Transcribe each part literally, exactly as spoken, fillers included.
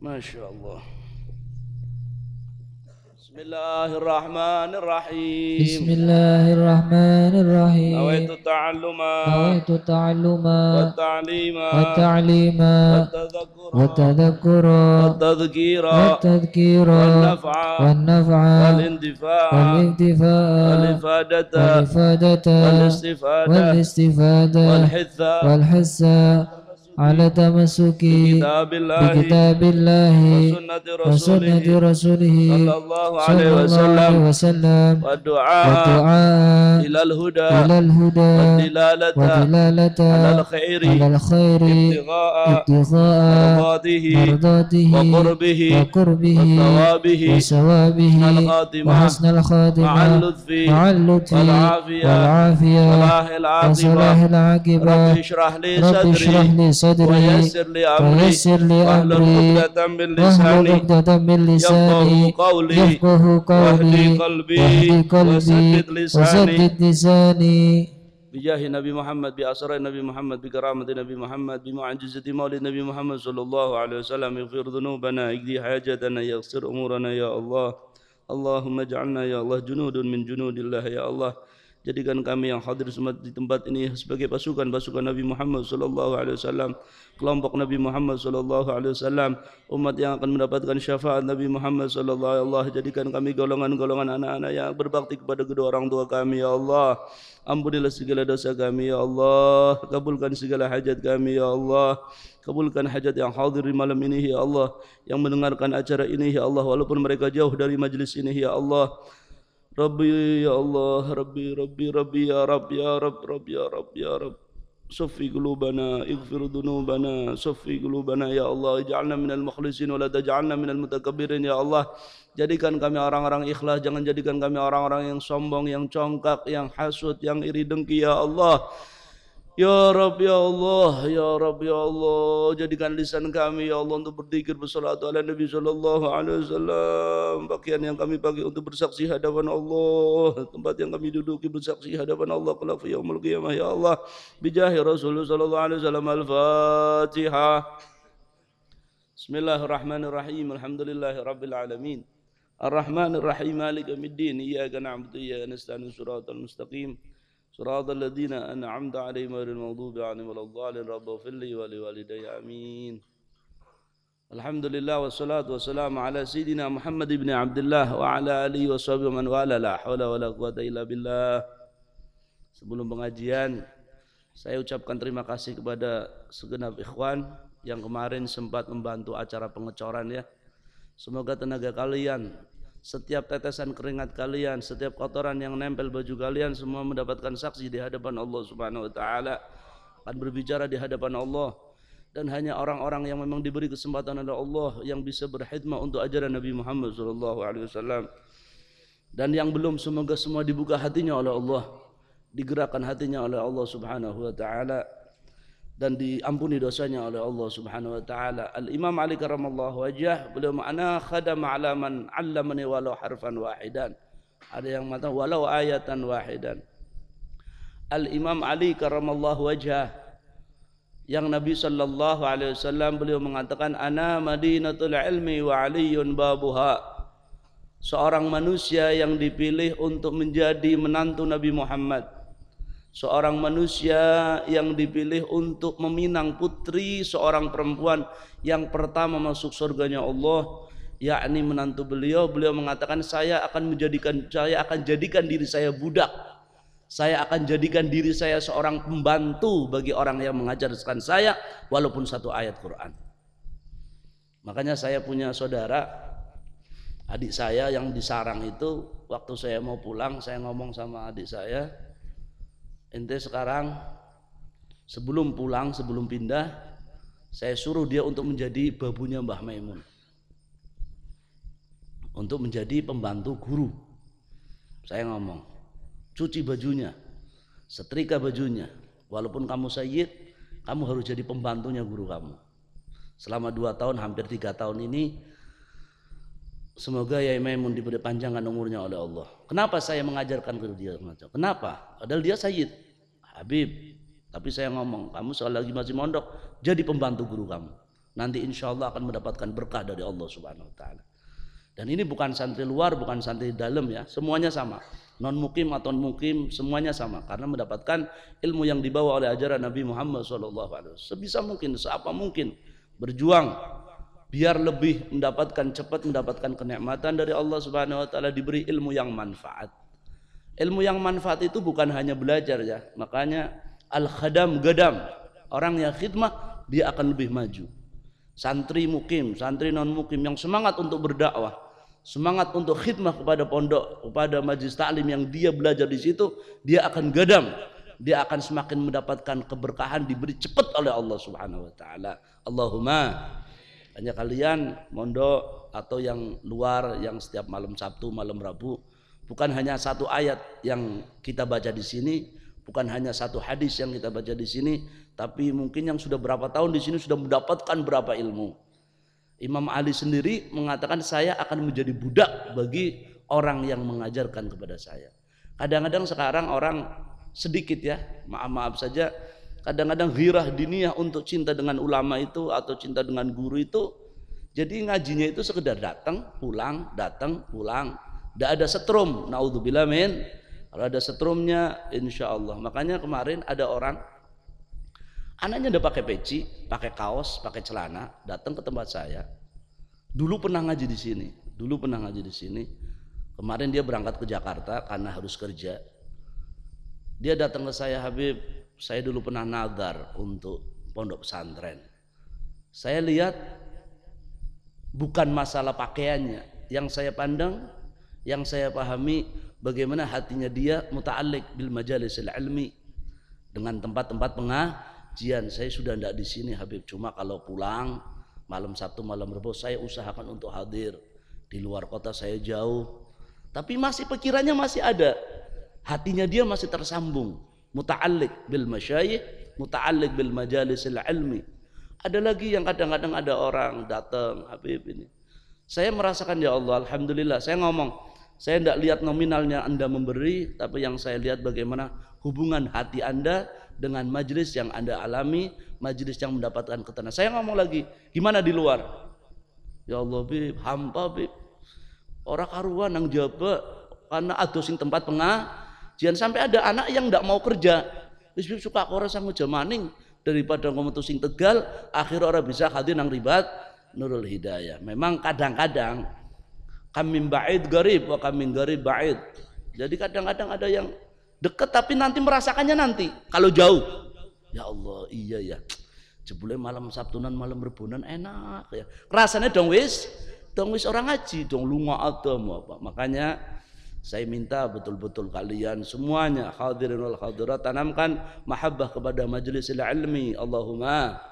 Masya Allah. Bismillahirrahmanirrahim. Bismillahirrahmanirrahim. Nawaitu ta'alluma Nawaitu ta'alluma wa ta'lima wa ta'lima wa tadhakkura wa tadhakkura wa tadhkira wa tadhkira wa naf'a wa naf'a wal intifa'a wal intifa'a wal ifadata wal ifadata wal istifada wal istifada wal hitha wal hassa ala tamasuki kitabillahi bikitabillahi wa wa sunnati sunnati rasulihi rasulihi sallallahu alaihi wasallam sallallahu wasallam wa wa du'a du'a ilal huda ilal wa huda dilalata wa dilalata alal khairi alal khairi ibtigha'a ibtigha'a mardatihi mardatihi wa qurbihi wa qurbihi wa thawabihi wa sawabihi al wa khatimah hasnal khatimah ma'al lutfi ma'al lutfi wal afiyah wal afiyah salahil wa aqibah salahil aqibah. rabbi shrah li Rabbi shrah sadri li sadri wa yassir li wa amri yassir li wahlul amri uqdatan min wahlul lisani uqdatan min lisani yafqahu qawli yafqahu wahdi qawli qalbi wahdi qalbi wasaddid wa lisani saddid lisani bijahi Nabi Muhammad bi asrar Nabi Muhammad bi karamati Nabi Muhammad bi mu'jizati maulid Nabi Muhammad sallallahu alaihi wasallam ighfir dhunubana igdi hajatana yaghfir umurana ya Allah. Allahumma ja'alna ya Allah junudun min junudillah ya Allah. Jadikan kami yang hadir semua di tempat ini sebagai pasukan-pasukan Nabi Muhammad sallallahu alaihi wasallam, kelompok Nabi Muhammad sallallahu alaihi wasallam, umat yang akan mendapatkan syafaat Nabi Muhammad sallallahu alaihi wasallam. Jadikan kami golongan-golongan anak-anak yang berbakti kepada kedua orang tua kami ya Allah. Ampunilah segala dosa kami ya Allah. Kabulkan segala hajat kami ya Allah. Kabulkan hajat yang hadir di malam ini ya Allah, yang mendengarkan acara ini ya Allah, walaupun mereka jauh dari majlis ini ya Allah. Rabbi ya Allah, Rabbi Rabbi Rabbi ya Rabb ya Rabb Rabbi ya Rabb ya Rabb. Suffi qulubana, ighfir dhunubana, suffi qulubana ya Allah, ij'alna minal mukhlisin wa la taj'alna minal mutakabbirin ya Allah. Jadikan kami orang-orang ikhlas, jangan jadikan kami orang-orang yang sombong, yang congkak, yang hasud, yang iri dengki ya Allah. Ya Rabb ya Allah, ya Rabb ya Allah, jadikan lisan kami ya Allah untuk berzikir, bersalawat ala Nabi sallallahu alaihi wasallam. Pakaian yang kami pakai untuk bersaksi hadapan Allah, tempat yang kami duduki bersaksi hadapan Allah kelak fi yaumul qiyamah ya Allah. Bijahi Rasulullah sallallahu alaihi wasallam. Al-Fatihah. Bismillahirrahmanirrahim. Alhamdulillahi rabbil alamin. Ar-Rahmanir Rahim. Maliki yaumiddin. Iyyaka na'budu wa iyyaka nasta'in. Shiratal mustaqim. صراط الذين أنعمت عليهم غير المغضوب عليهم ولا الضالين رب اغفر لي ولوالدي آمين. الحمد لله والصلاة والسلام على سيدنا محمد بن عبد الله وعلى آله وصحبه من والاه لا حول ولا قوة إلا بالله. Sebelum pengajian, saya ucapkan terima kasih kepada segenap ikhwan yang kemarin sempat membantu acara pengecoran ya. Semoga tenaga kalian, setiap tetesan keringat kalian, setiap kotoran yang nempel baju kalian semua mendapatkan saksi di hadapan Allah Subhanahu wa taala, akan berbicara di hadapan Allah, dan hanya orang-orang yang memang diberi kesempatan oleh Allah yang bisa berkhidmah untuk ajaran Nabi Muhammad sallallahu alaihi wasallam. Dan yang belum, semoga semua dibuka hatinya oleh Allah, digerakkan hatinya oleh Allah Subhanahu wa taala, dan diampuni dosanya oleh Allah Subhanahu wa taala. Al-Imam Ali karramallahu wajhah, beliau makna khadama ala man 'allamani walau harfan wahidan. Ada yang mengatakan walau ayatan wahidan. Al-Imam Ali karramallahu wajhah, yang Nabi sallallahu alaihi wasallam beliau mengatakan ana madinatul ilmi wa aliyun babuha. Seorang manusia yang dipilih untuk menjadi menantu Nabi Muhammad, seorang manusia yang dipilih untuk meminang putri seorang perempuan yang pertama masuk surganya Allah, yakni menantu beliau. Beliau mengatakan saya akan menjadikan saya akan jadikan diri saya budak, saya akan jadikan diri saya seorang pembantu bagi orang yang mengajarkan saya walaupun satu ayat Quran. Makanya saya punya saudara, adik saya yang di sarang itu, waktu saya mau pulang saya ngomong sama adik saya, ente sekarang sebelum pulang, sebelum pindah, saya suruh dia untuk menjadi babunya Mbah Maimun, untuk menjadi pembantu guru. Saya ngomong, cuci bajunya, setrika bajunya, walaupun kamu sayyid, kamu harus jadi pembantunya guru kamu. Selama dua tahun, hampir tiga tahun ini, semoga Yai Maimun diberi panjangan umurnya oleh Allah. Kenapa saya mengajarkan ke dia? Kenapa? Padahal dia sayyid, Habib. Tapi saya ngomong, kamu soal lagi masih mondok, jadi pembantu guru kamu. nanti insya Allah akan mendapatkan berkah dari Allah Subhanahu Wa Taala. Dan ini bukan santri luar, bukan santri dalam ya, semuanya sama. Non mukim atau mukim semuanya sama karena mendapatkan ilmu yang dibawa oleh ajaran Nabi Muhammad shallallahu alaihi wasallam. Sebisa mungkin, seapa mungkin berjuang biar lebih mendapatkan cepat mendapatkan kenikmatan dari Allah Subhanahu Wa Taala, diberi ilmu yang manfaat. Ilmu yang manfaat itu bukan hanya belajar ya, makanya al-khadam gadam, orang yang khidmah dia akan lebih maju. Santri mukim, santri non mukim yang semangat untuk berdakwah, semangat untuk khidmah kepada pondok, kepada majelis taklim yang dia belajar di situ, dia akan gadam, dia akan semakin mendapatkan keberkahan, diberi cepat oleh Allah Subhanahu Wa Taala. Allahumma. Hanya kalian mondok atau yang luar yang setiap malam Sabtu, malam Rabu, bukan hanya satu ayat yang kita baca di sini, bukan hanya satu hadis yang kita baca di sini, tapi mungkin yang sudah berapa tahun di sini sudah mendapatkan berapa ilmu. Imam Ali sendiri mengatakan saya akan menjadi budak bagi orang yang mengajarkan kepada saya. Kadang-kadang sekarang orang sedikit ya, maaf-maaf saja, kadang-kadang ghirah diniyah untuk cinta dengan ulama itu atau cinta dengan guru itu, jadi ngajinya itu sekedar datang, pulang, datang, pulang. Tidak ada setrum, naudzubillah min. Kalau ada setrumnya, insya Allah. Makanya kemarin ada orang, anaknya udah pakai peci, pakai kaos, pakai celana, datang ke tempat saya. Dulu pernah ngaji di sini, dulu pernah ngaji di sini. Kemarin dia berangkat ke Jakarta karena harus kerja. Dia datang ke saya, Habib, saya dulu pernah nazar untuk pondok pesantren. Saya lihat bukan masalah pakaiannya, yang saya pandang, yang saya pahami bagaimana hatinya dia muta'alliq bil majalisil ilmi, dengan tempat-tempat pengajian. Saya sudah tidak di sini Habib, cuma kalau pulang malam Sabtu, malam Rabu saya usahakan untuk hadir. Di luar kota saya jauh, tapi masih pikirannya masih ada, hatinya dia masih tersambung, muta'alliq bil masyayikh, muta'alliq bil majalisil ilmi. Ada lagi yang kadang-kadang ada orang datang, Habib ini saya merasakan, ya Allah, alhamdulillah, saya ngomong, saya tidak lihat nominalnya Anda memberi, tapi yang saya lihat bagaimana hubungan hati Anda dengan majelis yang Anda alami, majelis yang mendapatkan ketenangan. Saya ngomong lagi, gimana di luar? Ya Allah, Bib, hampa Bib, orang karuan nang jaba karena ada sing tempat pengajian, sampai ada anak yang tidak mau kerja. Wis Bib suka orang sang jamaning daripada ngomong sing Tegal, akhir orang bisa hadir nang ribat Nurul Hidayah. Memang kadang-kadang kamin ba'id garib wa kamin garib ba'id. Jadi kadang-kadang ada yang dekat tapi nanti merasakannya nanti kalau jauh. Ya Allah, iya ya. Jebule malam Sabtunan, malam Rebunan enak ya. Rasanya dong wis, dong wis orang ngaji, dong lunga adam apa. Makanya saya minta betul-betul kalian semuanya hadirin wal hadirat tanamkan mahabbah kepada majlisil ilmi. Allahumma.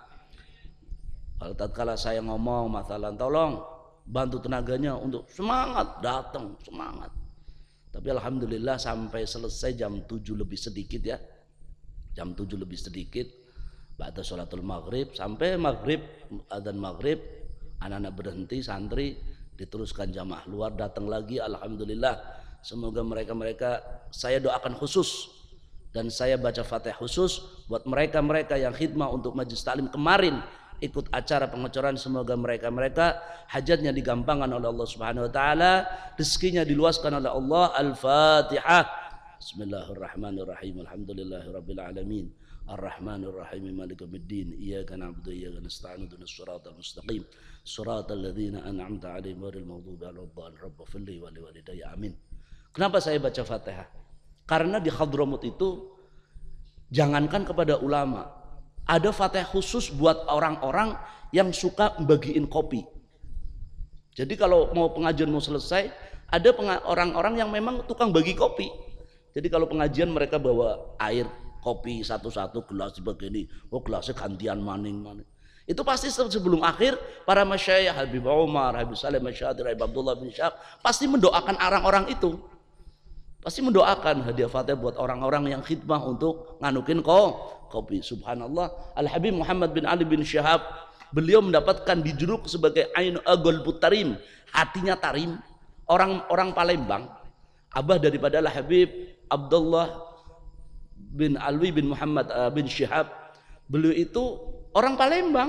Kalau tatkala saya ngomong masalah, tolong bantu tenaganya untuk semangat datang, semangat. Tapi alhamdulillah sampai selesai jam tujuh lebih sedikit ya, jam tujuh lebih sedikit, ba'da sholatul maghrib, sampai maghrib, adzan maghrib, anak-anak berhenti, santri diteruskan jamaah luar, datang lagi. Alhamdulillah, semoga mereka-mereka saya doakan khusus dan saya baca Fatihah khusus buat mereka-mereka yang khidmah untuk majelis taklim kemarin ikut acara pengecoran, semoga mereka-mereka hajatnya digampangkan oleh Allah Subhanahu wa taala, rezekinya diluaskan oleh Allah. Al-Fatihah. Bismillahirrahmanirrahim. Alhamdulillahirabbil alamin. Arrahmanirrahim. Maliki yaumiddin. Iyyaka na'budu wa iyyaka nasta'in. Ihdinas siratal mustaqim. Shiratal ladzina an'amta 'alaihim ghairil maghdubi 'alaihim waladdallin. Rabbana wa liwalidayya. Amin. Kenapa saya baca Fatihah? Karena di Hadramut itu jangankan kepada ulama, ada Fatihah khusus buat orang-orang yang suka bagiin kopi. Jadi kalau mau pengajian mau selesai, ada orang-orang yang memang tukang bagi kopi. Jadi kalau pengajian mereka bawa air kopi satu-satu, gelas begini, oh gelasnya gantian maning-maning. Itu pasti sebelum akhir para masyayikh Habib Umar, Habib Salim Masyadir, Habib Abdullah bin Syahab pasti mendoakan orang-orang itu. Pasti mendoakan hadiah Fatihah buat orang-orang yang khidmah untuk nganukin kok kopi. Subhanallah, Al-Habib Muhammad bin Ali bin Syahab, beliau mendapatkan dijuluk sebagai Ain Agol Putarim, hatinya tarim, orang-orang Palembang. Abah daripada Al-Habib Abdullah bin Alwi bin Muhammad uh, bin Syahab, beliau itu orang Palembang,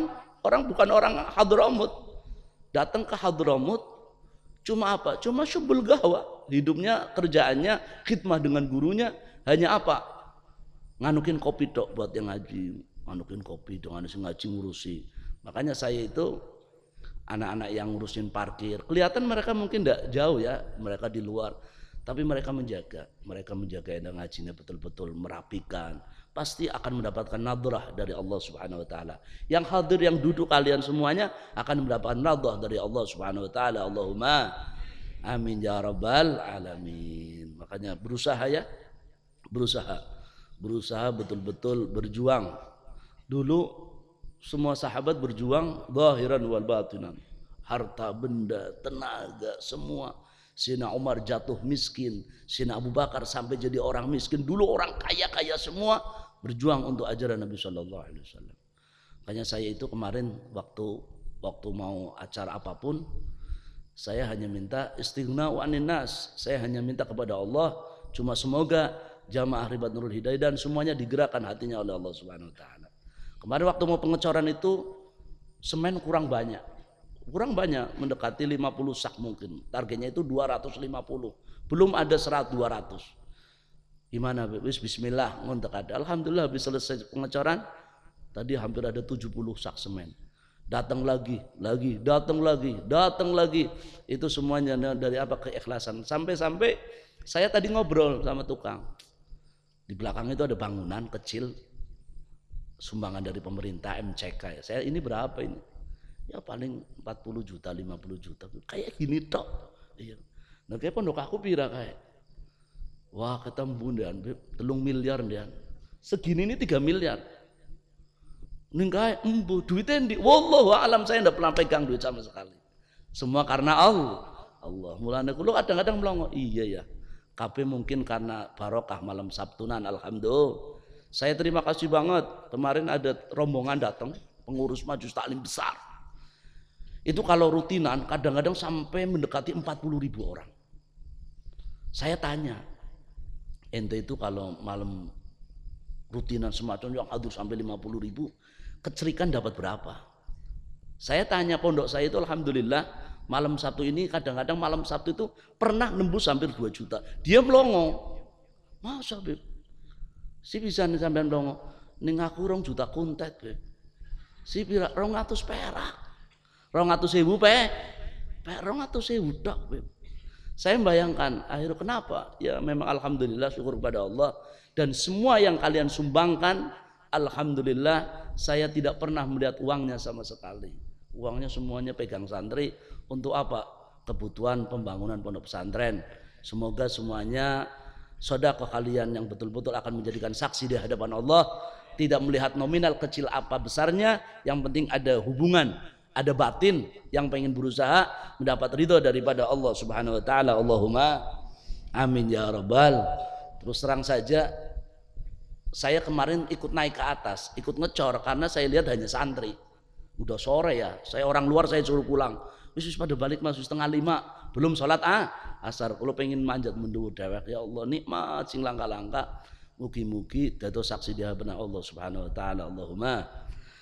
Orang bukan orang Hadramut. Datang ke Hadramut cuma apa? Cuma syubul gahwa. Hidupnya, kerjaannya, khidmah dengan gurunya hanya apa? Nganukin kopi tok buat yang ngaji. Nganukin kopi dong, nganukin ngaji ngurusi. Makanya saya itu anak-anak yang ngurusin parkir. Kelihatan mereka mungkin tidak jauh ya, mereka di luar. Tapi mereka menjaga, mereka menjaga yang ngajinya betul-betul merapikan. Pasti akan mendapatkan nadrah dari Allah Subhanahu wa taala. Yang hadir, yang duduk kalian semuanya akan mendapatkan nadrah dari Allah Subhanahu wa taala. Allahumma amin ya rabbal alamin. Makanya berusaha ya, berusaha. Berusaha betul-betul berjuang. Dulu semua sahabat berjuang zahiran wal batinan. Harta, benda, tenaga, semua. Sayyidina Umar jatuh miskin, Sayyidina Abu Bakar sampai jadi orang miskin. Dulu orang kaya-kaya semua berjuang untuk ajaran Nabi Shallallahu Alaihi Wasallam. Makanya saya itu kemarin waktu waktu mau acara apapun, saya hanya minta istighna wa anin nas. Saya hanya minta kepada Allah, cuma semoga jamaah Ribat Nurul Hidayah dan semuanya digerakkan hatinya oleh Allah Subhanahu Wa Taala. Kemarin waktu mau pengecoran itu semen kurang banyak. Kurang banyak, mendekati lima puluh sak mungkin. Targetnya itu dua ratus lima puluh. Belum ada seratus dua ratus. Gimana? Wis bismillah ngontek ada. Alhamdulillah habis selesai pengecoran tadi hampir ada tujuh puluh sak semen. Datang lagi, lagi, datang lagi, datang lagi. Itu semuanya dari apa? Keikhlasan. Sampai-sampai saya tadi ngobrol sama tukang. Di belakang itu ada bangunan kecil sumbangan dari pemerintah M C K. Saya ini berapa ini? Ya paling empat puluh juta, lima puluh juta. Kayak gini tok. Iya. Nah kayak pondok aku pira kayak. Wah ketemu dan telung miliar dan. Segini ini tiga miliar. Ning kayak embu duitnya ndi. Wallahu alam, saya ndak pernah pegang duit sama sekali. Semua karena Allah. Allah. Mulane kulo kadang-kadang melongo. Iya ya. Kabeh mungkin karena barokah malam Sabtunan, alhamdulillah. Saya terima kasih banget. Kemarin ada rombongan datang, pengurus Majelis Taklim besar. Itu kalau rutinan kadang-kadang sampai mendekati empat puluh ribu orang. Saya tanya, ente itu kalau malam rutinan semacam yang hadir sampai lima puluh ribu, kecerikan dapat berapa? Saya tanya pondok saya itu alhamdulillah malam Sabtu ini kadang-kadang malam Sabtu itu pernah nembus hampir dua juta. Dia melongo. Masa Beb? Si bisa nih sampean melongo. Ning aku rong juta kuntet Beb. Si pira rong atus perak. Rong atus sewu pe, pe rong atus sewu dak. Saya membayangkan akhirnya kenapa? Ya memang alhamdulillah syukur kepada Allah dan semua yang kalian sumbangkan, alhamdulillah saya tidak pernah melihat uangnya sama sekali. Uangnya semuanya pegang santri untuk apa? Kebutuhan pembangunan pondok pesantren. Semoga semuanya sedekah kalian yang betul-betul akan menjadikan saksi di hadapan Allah. Tidak melihat nominal kecil apa besarnya, yang penting ada hubungan. Ada batin yang pengen berusaha mendapat ridho daripada Allah Subhanahu wa taala. Allahumma amin ya rabbal. Terus terang saja saya kemarin ikut naik ke atas, ikut ngecor karena saya lihat hanya santri. Udah sore ya, saya orang luar saya suruh pulang. Wis pada balik masuk setengah lima, belum sholat ah asar. Kalau pengen manjat menduwur dewek ya Allah nikmat sing langka-langka. Mugi-mugi dados saksi di hadapan Allah Subhanahu wa taala. Allahumma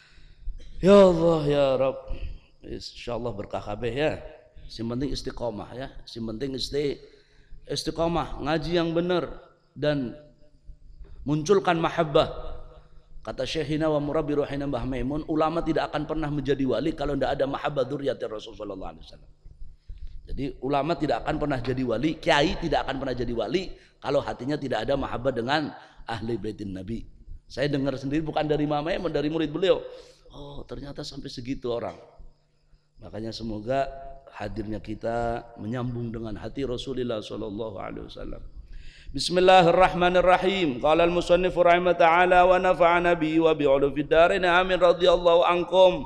ya Allah ya Rabb, insyaallah berkah kabeh ya. Si penting istiqomah ya, si penting isti istiqomah, ngaji yang benar dan munculkan mahabbah. Kata Syekhina wa murabbi ruhina Mbah Maimun, ulama tidak akan pernah menjadi wali kalau tidak ada mahabbah dzurriyyati Rasulullah sallallahu alaihi wasallam. Jadi ulama tidak akan pernah jadi wali, kiai tidak akan pernah jadi wali kalau hatinya tidak ada mahabbah dengan ahli baitin Nabi. Saya dengar sendiri bukan dari Mbah Maimun, dari murid beliau. Oh ternyata sampai segitu orang. Makanya semoga hadirnya kita menyambung dengan hati Rasulullah sallallahu alaihi wasallam. Bismillahirrahmanirrahim. Qala al-musannif rahimah ta'ala wa nafa'ana bi wa bi'ulu fid darin amin radhiyallahu ankum.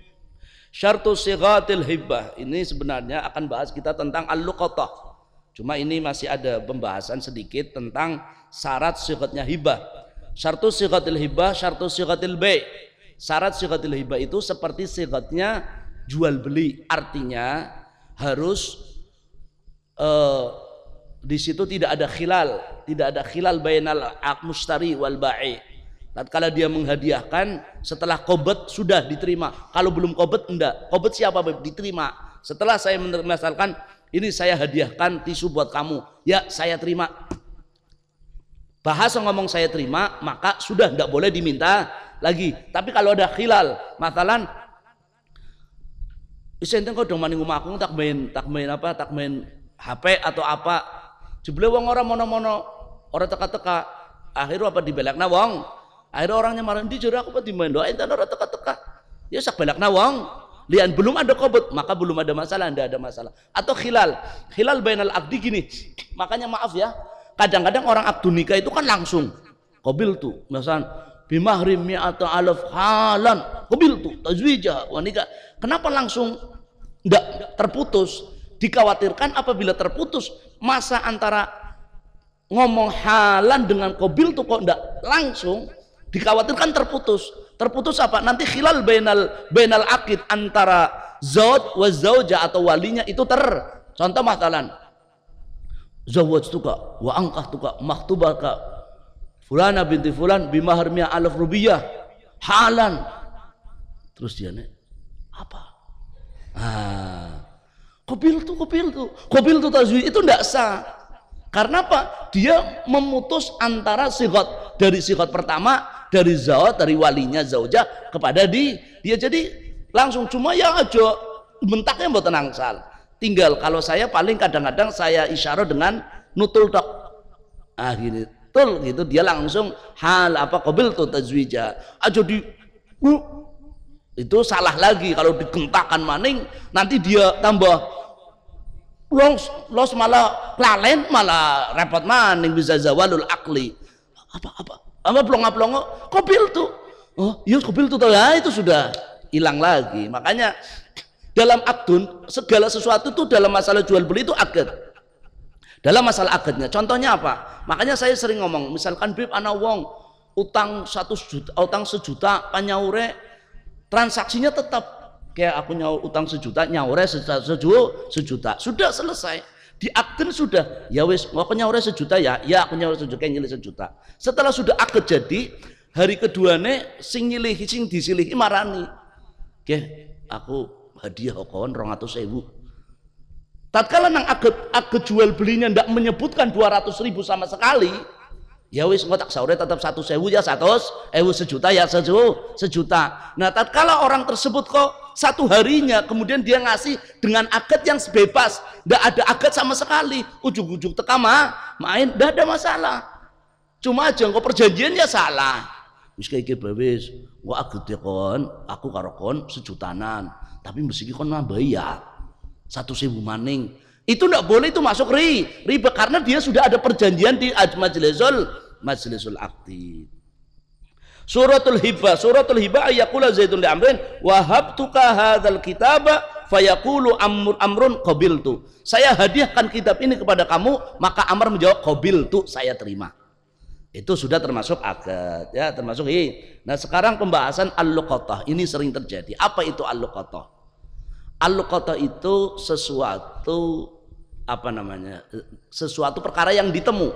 Syartu sighatil hibbah. Ini sebenarnya akan bahas kita tentang al-luqatah. Cuma ini masih ada pembahasan sedikit tentang syarat sighatnya hibah. Syartu sighatil hibah, syartu sighatil bai'. Syarat sighatil hibah itu seperti sighatnya jual beli, artinya harus uh, di situ tidak ada khilal, tidak ada khilal bainal mustari wal bai'. tatkala dia menghadiahkan setelah qobet sudah diterima, kalau belum qobet enggak. Qobet siapa Beb? Diterima. Setelah saya misalkan ini saya hadiahkan tisu buat kamu, ya saya terima. Bahasa ngomong saya terima, maka sudah enggak boleh diminta lagi. Tapi kalau ada khilal, matalan isenten kok dong maning omah aku tak main tak main apa tak main H P atau apa. Jebule wong ora mono-mono, ora teka-teka. Akhirnya apa dibelakna wong? Akhirnya orangnya marah, "Ndi jare aku apa dimain doa enten ora teka-teka." Ya sak belakna wong. Lian belum ada qobet, maka belum ada masalah, ndak ada masalah. Atau khilal. Khilal bainal aqdi gini. Makanya maaf ya, kadang-kadang orang akdu nikah itu kan langsung qabil tuh. Misalnya bimahrim mi'ata alaf halan qabil tuh tazwija wa nikah. Kenapa langsung enggak terputus? Dikhawatirkan apabila terputus masa antara ngomong halan dengan qabil tuh kok enggak langsung, dikhawatirkan terputus. Terputus apa? Nanti khilal bainal bainal aqid antara zauj wa zauja atau walinya itu ter. Contoh matalan zawwajtuka wa ankahtuka maktubaka fulana binti fulan bimahar mi'a alaf rubiyah halan. Terus dia nih apa? Ah, qabil tuh qabil tuh qabil tuh tazwij itu enggak sah. Karena apa? Dia memutus antara sigat dari sigat pertama, dari zawat, dari walinya zaujah kepada di dia, jadi langsung. Cuma ya aja bentaknya mboten angsal. Tinggal kalau saya paling kadang-kadang saya isyarat dengan nutul tok. Ah gini, tul gitu dia langsung hal apa qabil tu tazwija. Aja di uh, itu salah lagi kalau digentakkan maning, nanti dia tambah los los malah lalen, malah repot maning, bisa zawalul akli. Apa apa apa plonga-plongo qabil tuh. Oh, iya qabil tuh ya, itu sudah hilang lagi. Makanya dalam akdun segala sesuatu itu dalam masalah jual beli itu akad. Dalam masalah akadnya, contohnya apa? Makanya saya sering ngomong, misalkan Bib ana wong utang satu juta, utang sejuta, panyaure transaksinya tetap kayak aku nyaur utang sejuta, nyaure sejuta, sejuta, sudah selesai. Di akden sudah, ya wis, aku nyaure sejuta ya, ya aku nyaure sejuta, nyilih sejuta. Setelah sudah akad jadi, hari keduanya sing nyilih, sing disilihi marani. Oke, aku hadiah kawan rong atus sewu. Tatkala nang akad akad jual belinya ndak menyebutkan dua ratus ribu sama sekali, ya wis ngotak saure tetap satu sewu ya satu ewu sejuta ya seju, sejuta. Nah tatkala orang tersebut kok satu harinya kemudian dia ngasih dengan akad yang bebas, ndak ada akad sama sekali, ujung-ujung teka mah main, ndak ada masalah. Cuma aja kok perjanjiannya salah. Wis kayak gitu wis, gua akad kon, aku karo kon sejutanan, tapi mesti kon nambah ya satu sewu maning. Itu tidak boleh, itu masuk ri, riba karena dia sudah ada perjanjian di majlisul majlisul akdi. Suratul hibah, suratul hibah ayaqula Zaidun li Amrin wahabtuka hadzal kitaba fayaqulu amr amrun qabiltu. Saya hadiahkan kitab ini kepada kamu, maka Amr menjawab qabiltu, saya terima. Itu sudah termasuk akad ya, termasuk ini. Nah, sekarang pembahasan al-luqatah. Ini sering terjadi. Apa itu al-luqatah? Al-luqatah itu sesuatu apa namanya? Sesuatu perkara yang ditemu.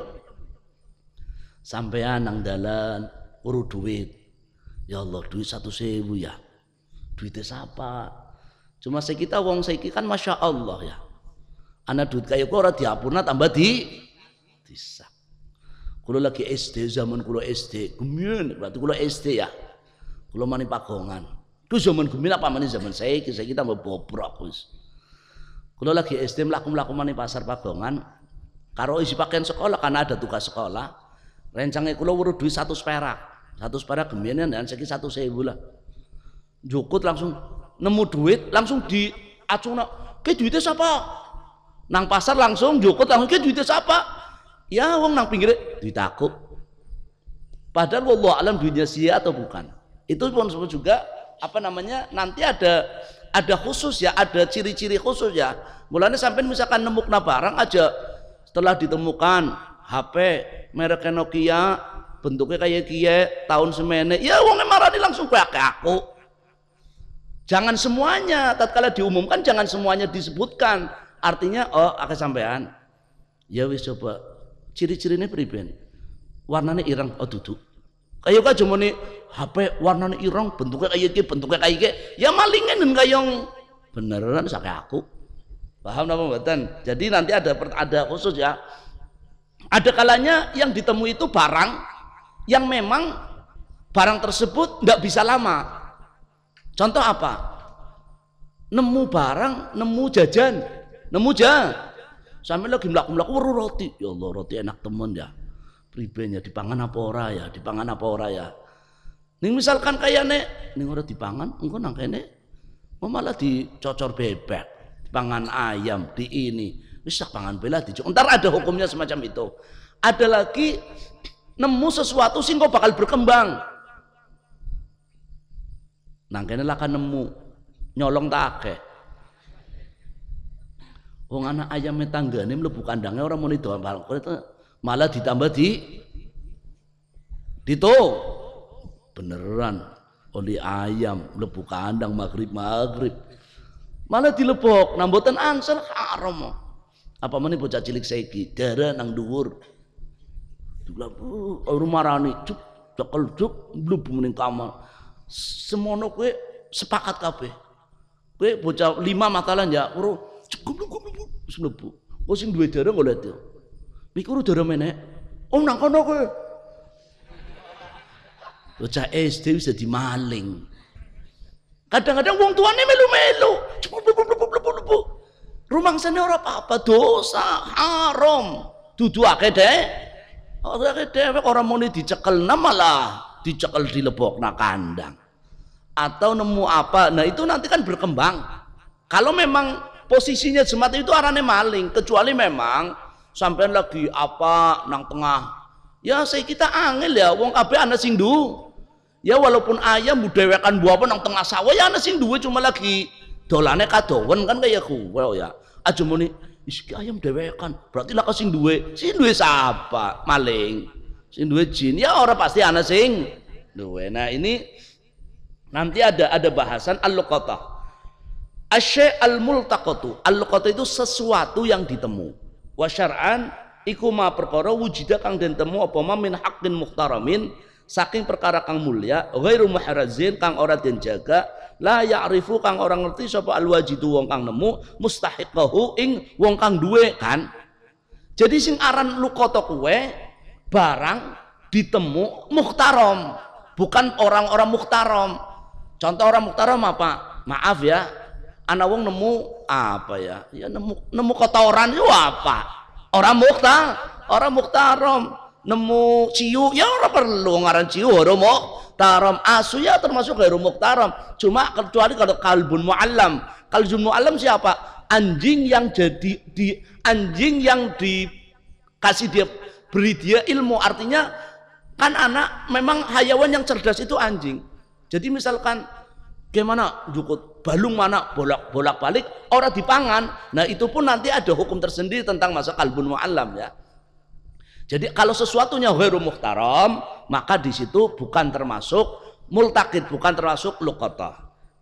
Sampean nang dalan urut duit. Ya Allah, duit satu sewu ya. Duitnya siapa? Cuma saya kita wong saiki kan masya Allah ya. Anak duit kayak kok ora diapurna tambah di disak. Kulo lagi S D, zaman kulo S D, gemien, berarti kulo S D ya. Kulo mani pagongan. Itu zaman gemien apa mani zaman saya, saya kita mau bobrok wis. Kulo lagi S D mlaku-mlaku mani pasar pagongan, karo isi pakaian sekolah karena ada tugas sekolah. Rencangnya kulo urut duit satu perak, satu perak gemien dan seki satu sewu lah. Jukut langsung nemu duit, langsung diacungna. Ke duitnya siapa? Nang pasar langsung jukut langsung ke duitnya siapa? Ya wong nang pinggir duit aku. Padahal wallahu alam duitnya sia atau bukan. Itu pun juga apa namanya? Nanti ada ada khusus ya, ada ciri-ciri khusus ya. Mulanya sampai misalkan nemukna barang aja setelah ditemukan H P merek Nokia bentuknya kayak kia tahun semene. Ya wong marani langsung pakai aku. Jangan semuanya tatkala diumumkan jangan semuanya disebutkan. Artinya oh akeh sampean. Ya wis coba ciri-cirinya beriben warnanya ireng, oh duduk Kayak aja muni H P warnane ireng, bentuknya kayak iki, bentuknya kayak iki. Ya malingin dan kayong beneran sak aku. Paham napa mboten? Jadi nanti ada ada khusus ya. Ada kalanya yang ditemui itu barang yang memang barang tersebut nggak bisa lama. Contoh apa? Nemu barang, nemu jajan, nemu jajan. Sampai lagi melaku-melaku weruh roti. Ya Allah, roti enak temen ya. Pribenya dipangan apa ora ya? Dipangan apa ora ya? Ning misalkan kayak nek, ning ora dipangan, engko nang kene malah dicocor bebek, dipangan ayam, di ini. Wis sak pangan bela dicuk. Entar ada hukumnya semacam itu. Ada lagi nemu sesuatu sing kok bakal berkembang. Nang kene lah kan nemu nyolong tak akeh. Wong anak ayame tanggane mlebu kandange ora muni doan malah ditambah di dito beneran oli ayam mlebu kandang maghrib-maghrib malah dilebok namboten angsal haram. Apa meneh bocah cilik saiki darah nang dhuwur dibilang rumah rani cuk cekel cuk mlebu ning kamar semono kowe sepakat kabeh kowe bocah lima matalan ya ora cukup wis mlebu kok sing duwe darah kok lihat yo mikir darah menek om nang kono kowe bocah S D wis dadi maling kadang-kadang wong tuane melu-melu lebu-lebu rumangsane ora apa-apa dosa haram dudu akeh deh ora akeh dewek ora muni dicekel malah dicekel dilebokna kandang atau nemu apa nah itu nanti kan berkembang kalau memang posisinya jemaat itu arane maling kecuali memang sampean lagi apa nang tengah ya saya kita angel ya wong kabeh ana sing du ya walaupun ayam budewekan buah apa nang tengah sawah ya ana sing duwe cuma lagi dolane kadowen kan kayak kuwe ya aja muni iki ayam dewekan berarti lah sing duwe sing duwe siapa maling sing duwe jin ya orang pasti ana sing duwe. Nah ini nanti ada ada bahasan al-luqatah asy al-multaqatu al-luqatah itu sesuatu yang ditemu wa syar'an iku ma perkara wujida kang den temu apa ma min haqqin muhtaramin saking perkara kang mulia ghairu muhrazin kang ora den jaga la ya'rifu kang orang ngerti sapa alwajidu wong kang nemu mustahiqahu ing wong kang duwe kan. Jadi sing aran luqata kuwe barang ditemu muhtaram bukan orang-orang muhtaram. Contoh orang muhtaram apa? Maaf ya ana wong nemu apa ya ya nemu nemu kotoran itu apa orang muhtar orang muhtaram nemu ciu ya ora perlu ngaran ciu ora muhtaram asu ya termasuk ghairu muhtaram cuma kecuali kalau kalbun muallam kalbun muallam siapa anjing yang jadi di anjing yang dikasih dia beri dia ilmu artinya kan anak memang hayawan yang cerdas itu anjing jadi misalkan gimana jukut balung mana bolak bolak balik orang dipangan nah itu pun nanti ada hukum tersendiri tentang masa kalbun muallam ya. Jadi kalau sesuatunya ghairu muhtaram maka di situ bukan termasuk multaqid bukan termasuk luqatah.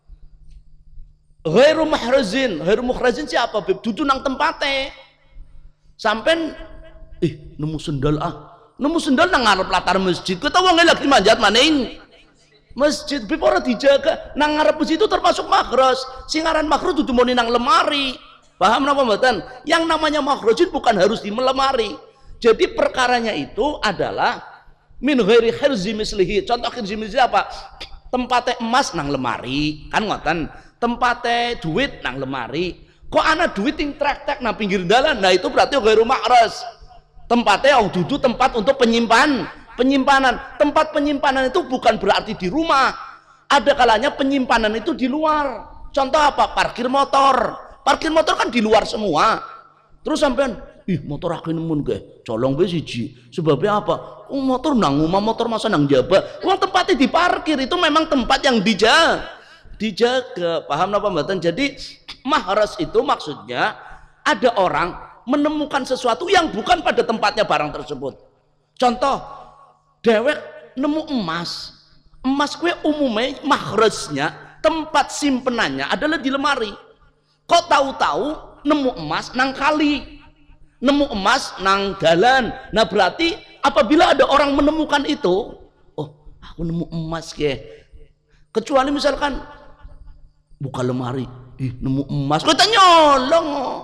Ghairu muhrazin ghairu muhrazin siapa beb dudu nang tempate sampai ih nemu sendal ah nemu sendal nang ngarep latar masjid kok tau wong lagi manjat maning masjid beb ora dijaga nang ngarep masjid itu termasuk makhraj sing aran makhraj dudu muni nang lemari paham napa mboten yang namanya makhrajin bukan harus di lemari. Jadi perkaranya itu adalah min ghairi khirzi mislihi. Contoh khirzi mislihi apa? Tempatnya emas nang lemari, kan ngoten. Tempatnya duit nang lemari. Kok ana duit yang trek-trek nang pinggir dalan? Nah itu berarti ghairu makhraj. Tempatnya oh dudu tempat untuk penyimpan, penyimpanan. Tempat penyimpanan itu bukan berarti di rumah. Ada kalanya penyimpanan itu di luar. Contoh apa? Parkir motor. Parkir motor kan di luar semua. Terus sampean ih motor aku nemun ke colong be siji sebabnya apa oh, motor nang omah motor masa nang jaba uang tempatnya diparkir itu memang tempat yang dijaga dijaga paham apa mboten. Jadi mahras itu maksudnya ada orang menemukan sesuatu yang bukan pada tempatnya barang tersebut. Contoh dewek nemu emas emas kue umumnya mahrasnya tempat simpenannya adalah di lemari kok tahu-tahu nemu emas nang kali nemu emas nang dalan. Nah berarti apabila ada orang menemukan itu oh aku nemu emas ke. Kecuali misalkan buka lemari, ih nemu emas, kok nyolong.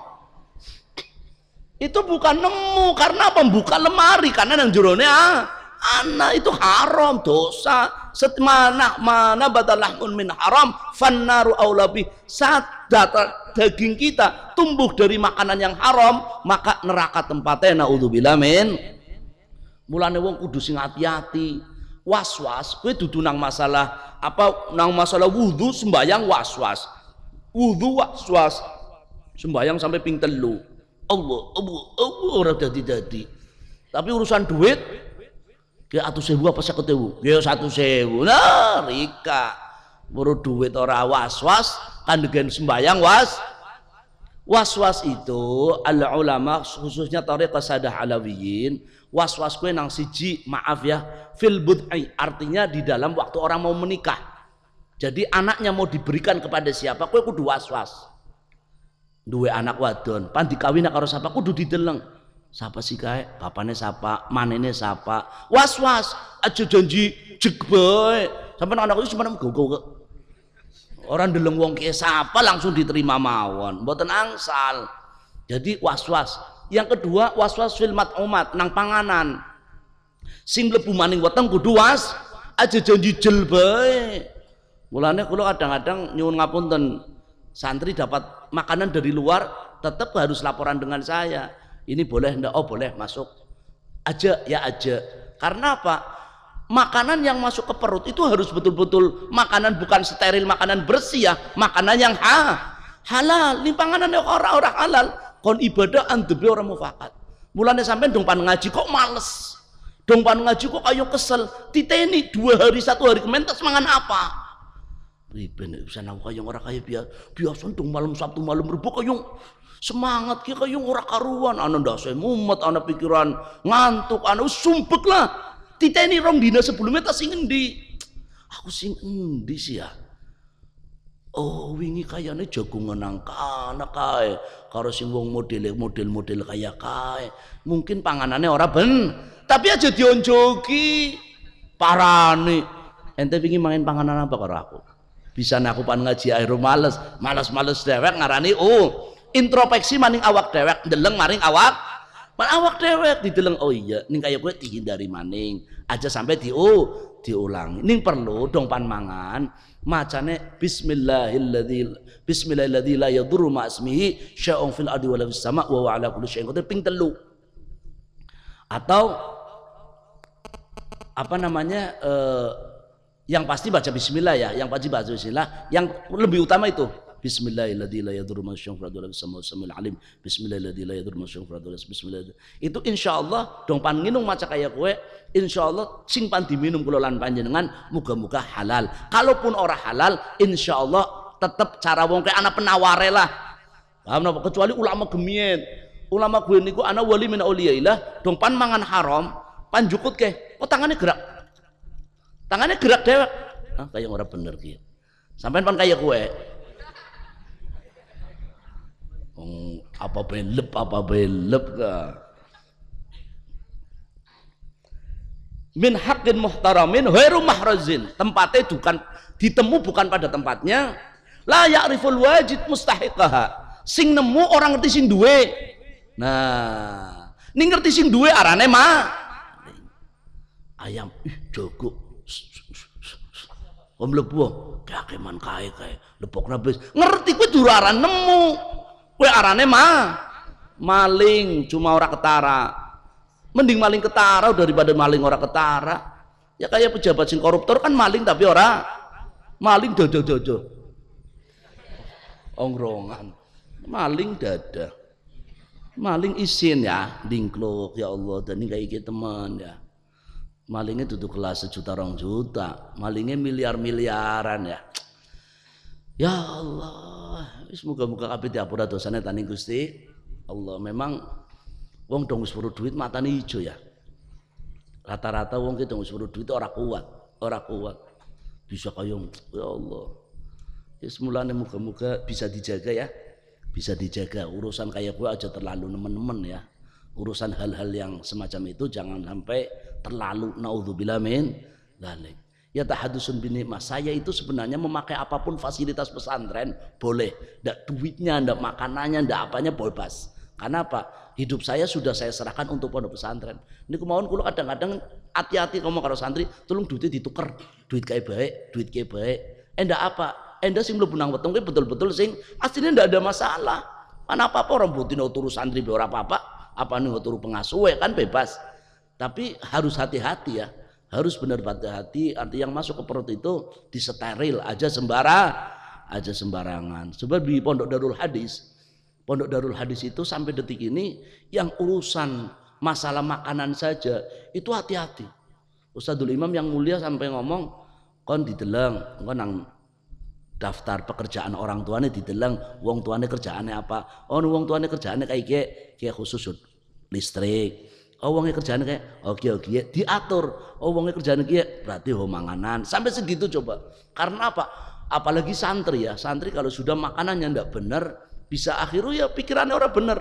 Itu bukan nemu, karena pembuka lemari, karena yang jurone ah, anak itu haram, dosa. Setmana mana badalahun min haram, fannaru aulabi. Saat data daging kita tumbuh dari makanan yang haram, maka neraka tempatnya. Naudzubillah min. Mulane wong kudu sing hati-hati. Was-was, kowe dudu nang masalah apa, nang masalah wudu sembayang was-was. Wudu was-was. Sembayang sampai ping telu. Allah, Allah, Allah ora dadi-dadi. Tapi urusan duit, ke satu sewu apa seket ewu? Ya satu sewu. Nah, rika. Buru duit ora was-was, kan dengan sembayang was. Was-was itu al ulama khususnya Thariqah Sadah Alawiyin, was-was kue nang siji, maaf ya, fil bud'i, artinya di dalam waktu orang mau menikah. Jadi anaknya mau diberikan kepada siapa, kue kudu was-was. Duwe anak wadon, pan dikawin karo sapa kudu dideleng. Sapa sih kae? Bapane sapa, manene sapa. Was-was, aja janji jegboy. Sampai anak itu cuma go-go. Orang deleng wong ki sapa langsung diterima mawon, mboten angsal. Jadi was-was. Yang kedua, was-was fil mat'umat, nang panganan. Sing mlebu maning weteng kudu was, aja janji jel bae. Mulane kula kadang-kadang nyuwun ngapunten, santri dapat makanan dari luar tetap harus laporan dengan saya. Ini boleh enggak? Oh boleh, masuk aja ya aja. Karena apa? Makanan yang masuk ke perut itu harus betul-betul makanan, bukan steril, makanan bersih ya, makanan yang ha, halal. Ini panganan yang orang-orang halal. Kon ibadah andebe orang mufakat. Mulane sampean dong pan ngaji kok males, dong pan ngaji kok kayu kesel. Titeni dua hari satu hari kementas mangan apa? Riben bisa nang kayu orang kaya biasa biasa dong malam Sabtu malam Rebo kayu semangat ki kayu ora karuan. Ana ndase mumet, ana pikiran ngantuk, ana sumpek lah. Titeni rong dina sebelumnya tak sing endi? Aku sing endi sih ya? Oh wingi kayane jagongan nang kana kae karo sing wong model model-model kaya kae. Mungkin panganane ora ben, tapi aja dionjoki. Parane. Ente wingi mangan panganan apa karo aku? Bisa aku pan ngaji akhir males, males-males dewek ngarani oh, introspeksi maning awak dewek, ndeleng maring awak. Man awak dewek dideleng, oh iya ning kaya kowe dihindari maning aja sampai di oh diulangi. Ning perlu dong pan mangan macane bismillahilladzi bismillahilladzi la yadurru ma ismihi syai'un fil ardi wala fis sama' wa huwa ala kulli syai'in qadir ping telu. Atau apa namanya eh, yang pasti baca bismillah ya, yang pasti baca bismillah, yang lebih utama itu bismillahilladzi la yadurru ma syai'un fil ardi wala fis sama' samil alim bismillahilladzi la yadurru ma syai'un fil ardi wala bismillah. Itu insyaallah dong pan nginung maca kaya kowe insyaallah sing pan diminum kula lan panjenengan muga-muga halal. Kalaupun ora halal insyaallah tetep cara wong kaya ana penaware lah. Paham napa? Kecuali ulama gemien. Ulama gue niku ana wali min auliyaillah dong pan mangan haram, pan jukut ke, kok tangannya gerak. Tangannya gerak dewek. Ah kaya ora bener ki. Sampeyan pan kaya kowe. Oh, apa belep apa belep ka min haqqin muhtaramin ghairu mahrazin, tempatnya bukan ditemu bukan pada tempatnya. La ya'riful wajid mustahiqaha, sing nemu orang ngerti sing duwe. Nah ning ngerti sing duwe arane mah ayam ih jago om lebu kakeman kae kae lepokna bis ngerti kowe duraran nemu. Kowe arane mah maling cuma ora ketara. Mending maling ketara daripada maling ora ketara. Ya kayak pejabat sing koruptor kan maling tapi ora maling dodo-dodo. Ongrongan. Maling dada. Maling isin ya, dingkluk ya Allah dan ini kayak teman ya. Malingnya duduk kelas sejuta rong juta, malingnya miliar-miliaran ya. Ya Allah, semoga-moga kabeh diapura dosane tani Gusti Allah. Memang wong dong wis weruh duit matane ijo ya. Rata-rata wong ki dong wis weruh duit ora kuat, ora kuat. Bisa kaya ya Allah. Ya semulane moga-moga bisa dijaga ya. Bisa dijaga urusan kayak gue aja terlalu nemen-nemen ya. Urusan hal-hal yang semacam itu jangan sampai terlalu naudzubillah min dzalik. Ya tahadusun binikmah. Saya itu sebenarnya memakai apapun fasilitas pesantren boleh. Ndak duitnya, ndak makanannya, ndak apanya bebas. Karena apa? Hidup saya sudah saya serahkan untuk pondok pesantren. Ini kemauan kulo kadang-kadang hati-hati ngomong karo santri, tolong duitnya ditukar, duit kayak baik, duit kayak baik. Endak apa? Enda sing mlebu nang weteng betul-betul sing aslinya ndak ada masalah. Mana apa-apa orang butuh turu santri be ora apa-apa. Apa nih turu pengasuh kan bebas. Tapi harus hati-hati ya. Harus benar hati-hati, arti yang masuk ke perut itu disteril aja sembarang aja sembarangan. Sebab di Pondok Darul Hadis, Pondok Darul Hadis itu sampai detik ini yang urusan masalah makanan saja itu hati-hati. Ustadzul Imam yang mulia sampai ngomong, kon dideleng, kon nang daftar pekerjaan orang tuanya dideleng, wong tuanya kerjaannya apa? Oh, wong tuanya kerjaannya kayak kayak kayak khusus listrik. Oh wongnya kerjaan kayak oke oke diatur. Oh wongnya kerjaan kayak berarti homanganan sampai segitu coba. Karena apa? Apalagi santri ya, santri kalau sudah makanannya ndak benar bisa akhirnya ya pikirannya orang benar.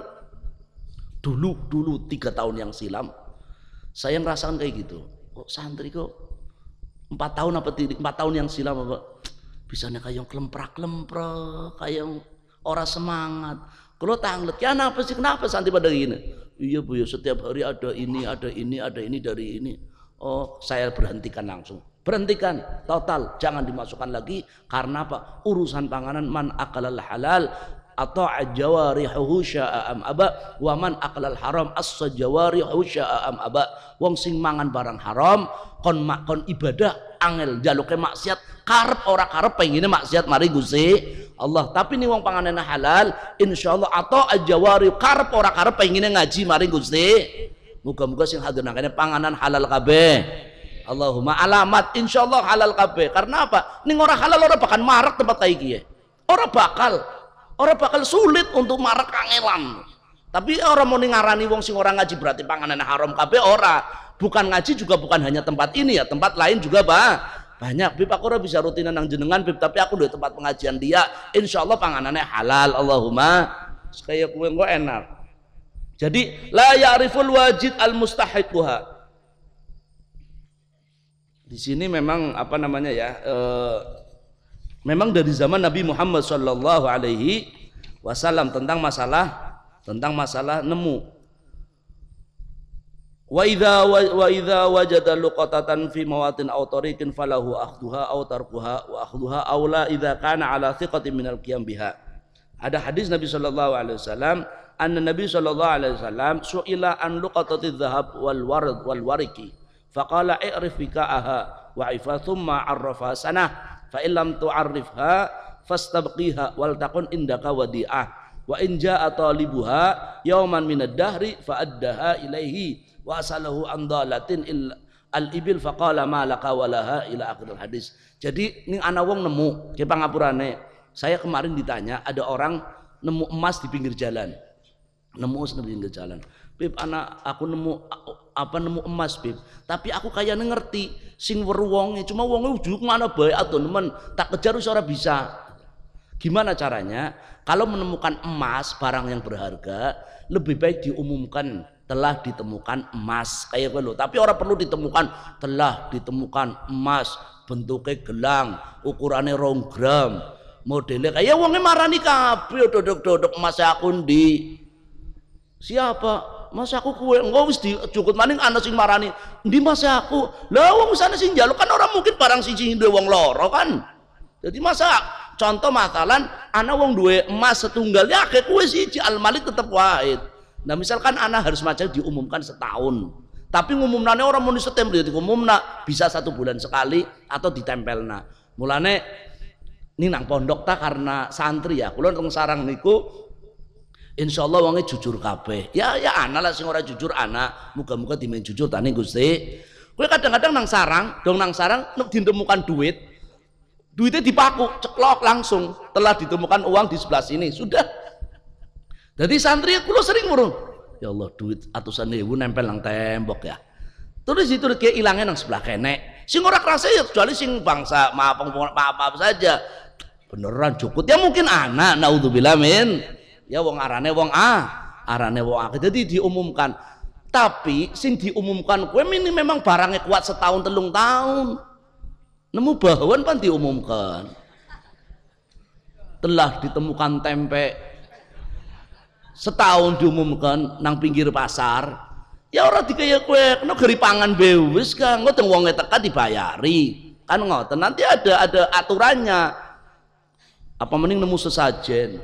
Dulu dulu tiga tahun yang silam saya ngerasakan kayak gitu. Kok santri kok empat tahun apa tiga empat tahun yang silam apa bisanya kayak yang kelemprak kelemprak kayak yang orang semangat. Kalau tanglet ya kenapa sih kenapa santri pada gini? Iya bu ya setiap hari ada ini ada ini ada ini dari ini. Oh saya berhentikan langsung, berhentikan total, jangan dimasukkan lagi. Karena apa? Urusan panganan man akalal halal atau ajawarihu sya'am aba wa man akalal haram as-sajawarihu sya'am aba. Wong sing mangan barang haram kon mak kon ibadah angel jaluke maksiat karep ora karep pengine maksiat mari Gusti Allah. Tapi nih wong panganan halal insyaallah atau ajawari karep ora karep pengine ngaji mari Gusti. Muga-muga sing hadir nang kene panganan halal kabeh. Allahumma alamat insyaallah halal kabeh. Karena apa? Ning ora halal ora bakal marak tempat kayak iki. Ora bakal. Ora bakal sulit untuk marak kangelan. Tapi orang mau ngarani wong sing ora ngaji berarti panganan haram kabeh ora. Bukan ngaji juga bukan hanya tempat ini ya, tempat lain juga bah. Banyak Bib aku ora bisa rutinan nang jenengan Bib, tapi aku di tempat pengajian dia insyaallah panganannya halal. Allahumma kayak kue kok enak. Jadi la ya'riful wajid al mustahiquha. Di sini memang apa namanya ya? E, memang dari zaman Nabi Muhammad sallallahu alaihi wasallam tentang masalah tentang masalah nemu. Wa idza wa idza wajada luqatatan fi mawatin aw tariqin falahu akhdhuha aw tarkuha wa akhdhuha aula idza kana ala thiqatin minal qiyam biha. Ada hadis Nabi sallallahu alaihi wasallam, anna Nabi sallallahu alaihi wasallam su'ila an luqatati dhahab wal ward wal warqi faqala i'rif bika'aha wa ifa thumma 'arrafa sanah fa illam tu'arrifha fastabqiha wal taqun indaka wadi'ah wa in ja'a talibuha yawman minad dahri fa addaha ilaihi wa asalahu andalatin al ibil faqala malaka walaha ila akhir hadis. Jadi ning ana wong nemu ke pangapurane. Saya kemarin ditanya ada orang nemu emas di pinggir jalan. Nemu emas di pinggir jalan. Bib anak aku nemu apa nemu emas Bib. Tapi aku kayaknya ngerti sing weruh wonge cuma wonge ujug mana bae atau nemen tak kejar wis ora bisa. Gimana caranya? Kalau menemukan emas barang yang berharga lebih baik diumumkan telah ditemukan emas kayak gitu. Tapi orang perlu ditemukan telah ditemukan emas bentuknya gelang ukurannya rong gram modelnya kayak wongnya marani kabeh dodok-dodok emas aku ndi siapa mas aku kue enggak wis dijukut maning ana sing marani ndi mas aku lah wong sana sing njaluk kan orang mungkin barang siji duwe wong loro kan. Jadi masa contoh matalan ana wong duwe emas setunggal ya akeh kue siji al malik tetep wahid. Nah misalkan anak harus macam diumumkan setahun, tapi ngumumnane orang mau di September jadi umumna bisa satu bulan sekali atau ditempelna. Mulane ini nang pondok tak karena santri ya, kulon teng sarang niku, insya Allah wongnya jujur kabeh. Ya ya anak lah sing ora jujur anak, muga-muga dimen jujur tani Gusti. Kue kadang-kadang nang sarang, dong nang sarang ditemukan duit, duitnya dipaku, ceklok langsung. Telah ditemukan uang di sebelah sini, sudah. Jadi santri kulo sering murung, ya Allah duit atusan ribu nempel nang tembok ya. Terus itu kayak ilangnya nang sebelah kene. Sing ora kerasa ya kecuali sing bangsa maaf maaf maaf saja. Beneran cukup ya mungkin anak naudzubillah min. Ya wong arane wong A, arane wong A. Jadi diumumkan. Tapi sing diumumkan kue ini memang barangnya kuat setahun telung tahun. Nemu bahawan pan diumumkan. Telah ditemukan tempe setahun diumumkan nang pinggir pasar. Ya ora dikaya kowe, kena geri pangan be wis Kang, ngoten wong teka dibayari. Kan ngoten, nanti ada ada aturannya. Apa mending nemu sesajen.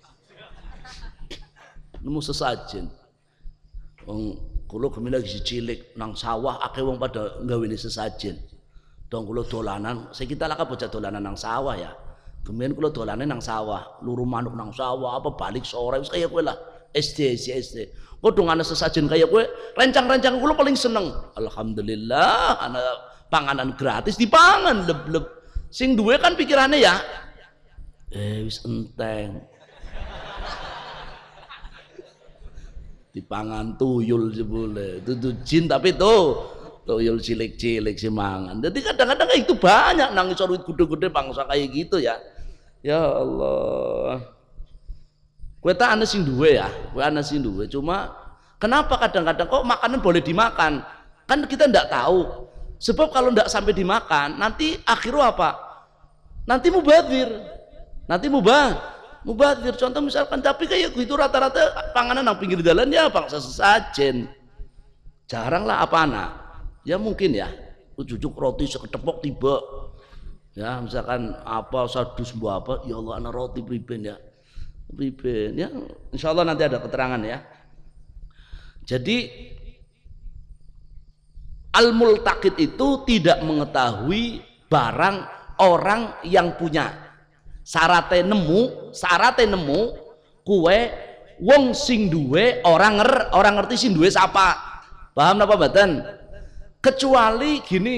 Nemu sesajen. Wong kula gemine lagi cilik nang sawah akeh wong pada nggaweni sesajen. Dong kula dolanan, saya kita laka bocah dolanan nang sawah ya. Kemudian kula dolane nang sawah, luru manuk nang sawah, apa balik sore wis kaya kowe lah. S D, S D. Kodong ana sesajen kaya kowe, rencang-rencang kula paling seneng. Alhamdulillah ana panganan gratis dipangan leb-leb. Sing duwe kan pikirane ya eh wis enteng. Dipangan tuyul jebule. Dudu jin tapi tuh tuyul cilik-cilik sih mangan. Jadi kadang-kadang itu banyak nangis duit gede-gede bangsa kayak gitu ya. Ya Allah. Kue tak ana sing duwe ya, kue ana sing duwe. Cuma kenapa kadang-kadang kok makanan boleh dimakan? Kan kita ndak tahu. Sebab kalau ndak sampai dimakan, nanti akhirnya apa? Nanti mubazir. Nanti mubah, mubazir. Contoh misalkan tapi kayak gitu rata-rata panganan nang pinggir jalan ya bangsa sesajen. Jarang lah apa anak. Ya mungkin ya. Ujuk-ujuk roti seketepok tiba. Ya misalkan apa sadus mbok apa ya Allah ana roti priben ya priben ya insyaallah nanti ada keterangan ya. Jadi al-multaqid itu tidak mengetahui barang orang yang punya. Sarate nemu sarate nemu kue wong sing duwe orang nger orang ngerti sing duwe sapa. Paham napa mboten? Kecuali gini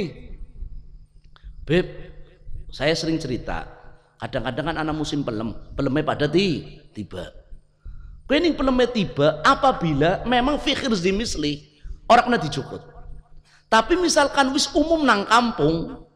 Beb, saya sering cerita, kadang-kadang kan anak musim pelem, pelemnya pada di, tiba. Kening pelemnya tiba apabila memang fikir zimisli orang kena dijukut. Tapi misalkan wis umum nang kampung,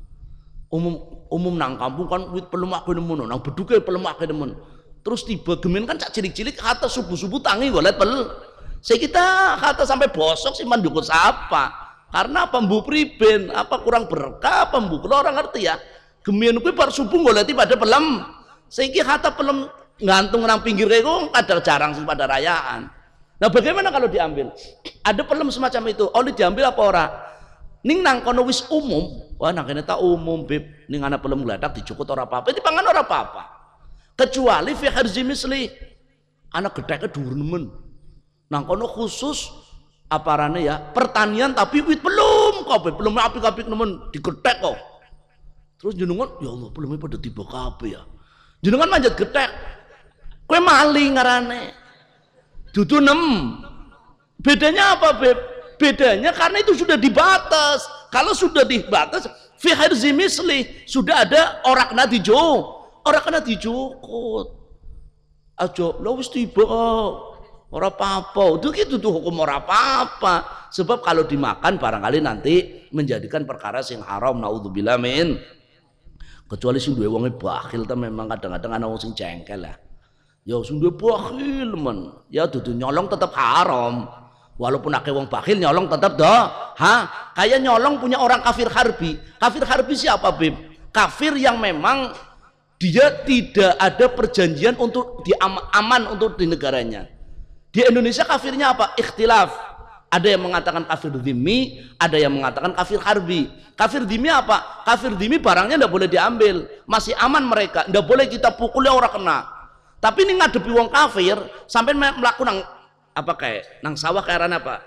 umum umum nang kampung kan wit pelem aku nemen, nang beduke pelem aku nemen. Terus tiba gemen kan cak cilik-cilik kata subuh-subuh tangi golet pel. Saya kita kata sampai bosok sih mandukut siapa? Karena apa mbu priben, apa kurang berkah, apa mbu kalau orang ngerti ya. Gemian kuwi bar subuh goleti pada pelem. Saiki kata pelem ngantung nang pinggir kok kadang jarang sing pada rayaan. Nah, bagaimana kalau diambil? Ada pelem semacam itu, oleh diambil apa ora? Ning nang kono wis umum, wah nang kene tak umum, Beb. Ning ana pelem gladak dicukut ora apa-apa, dipangan ora apa-apa. Kecuali fi harzi misli. Ana getheke dhuwur nemen. Nang kono khusus aparane ya pertanian tapi wit belum kabeh belum apik-apik nemen digethek kok. Terus jenengan ya Allah belum pada tiba kabeh ya. Jenengan manjat gethek. Kowe maling ngarane. Dudu nem. Bedanya apa, Beb? Bedanya karena itu sudah dibatas. Kalau sudah dibatas fi harzi misli sudah ada orang kena dijo. Orang kena dijukut. Aja lho wis tiba ora apa-apa, itu gitu tuh hukum ora apa-apa. Sebab kalau dimakan barangkali nanti menjadikan perkara sing haram, naudzubillah min. Kecuali sing duwe wonge bakhil ta memang kadang-kadang ana wong sing jengkel ya. Ya sing duwe bakhil men, ya dudu nyolong tetap haram. Walaupun akeh wong bakhil nyolong tetap dah. Ha, kayak nyolong punya orang kafir harbi. Kafir harbi siapa, Bib? Kafir yang memang dia tidak ada perjanjian untuk di aman untuk di negaranya. Di Indonesia kafirnya apa? Ikhtilaf. Ada yang mengatakan kafir dhimmi, ada yang mengatakan kafir harbi. Kafir dhimmi apa? Kafir dhimmi barangnya tidak boleh diambil, masih aman mereka, tidak boleh kita pukulnya orang kena. Tapi ini ngadepi wong kafir, sampai melakukan apa kayak nang sawah kayak apa?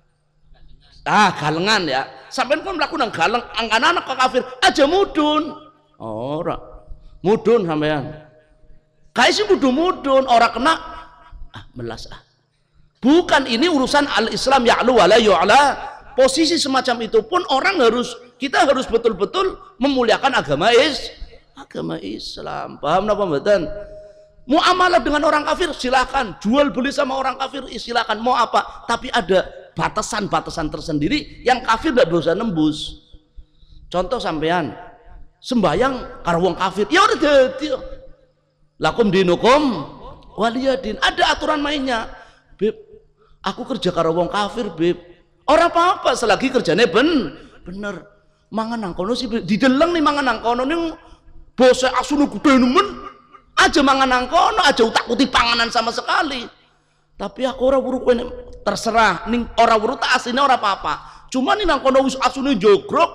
Ah galengan ya. Sampai pun melakukan galeng, angkana anak kafir aja mudun. Ora mudun sampean. Kayak sih mudun-mudun orang kena ah melas ah. Bukan, ini urusan al-Islam ya'lu wa la yu'la. Posisi semacam itu pun orang harus, kita harus betul-betul memuliakan agama is, agama Islam. Paham apa mboten? Muamalah dengan orang kafir silakan, jual beli sama orang kafir silakan, mau apa? Tapi ada batasan-batasan tersendiri yang kafir tidak bisa nembus. Contoh sampean sembayang karo wong kafir, ya udah dadi. Lakum dinukum waliyadin, ada aturan mainnya. Beb, aku kerja karo wong kafir, Beb. Ora apa-apa selagi kerjanya ben bener. mangan nang kono sih dideleng nih mangan nang kono ning bose asune gede nemen aja mangan nang kono aja utak-utik panganan sama sekali. Tapi aku ora weruh kowe terserah ning ora weruh tak asline ora apa-apa. Cuma nih nang kono wis asune jogrok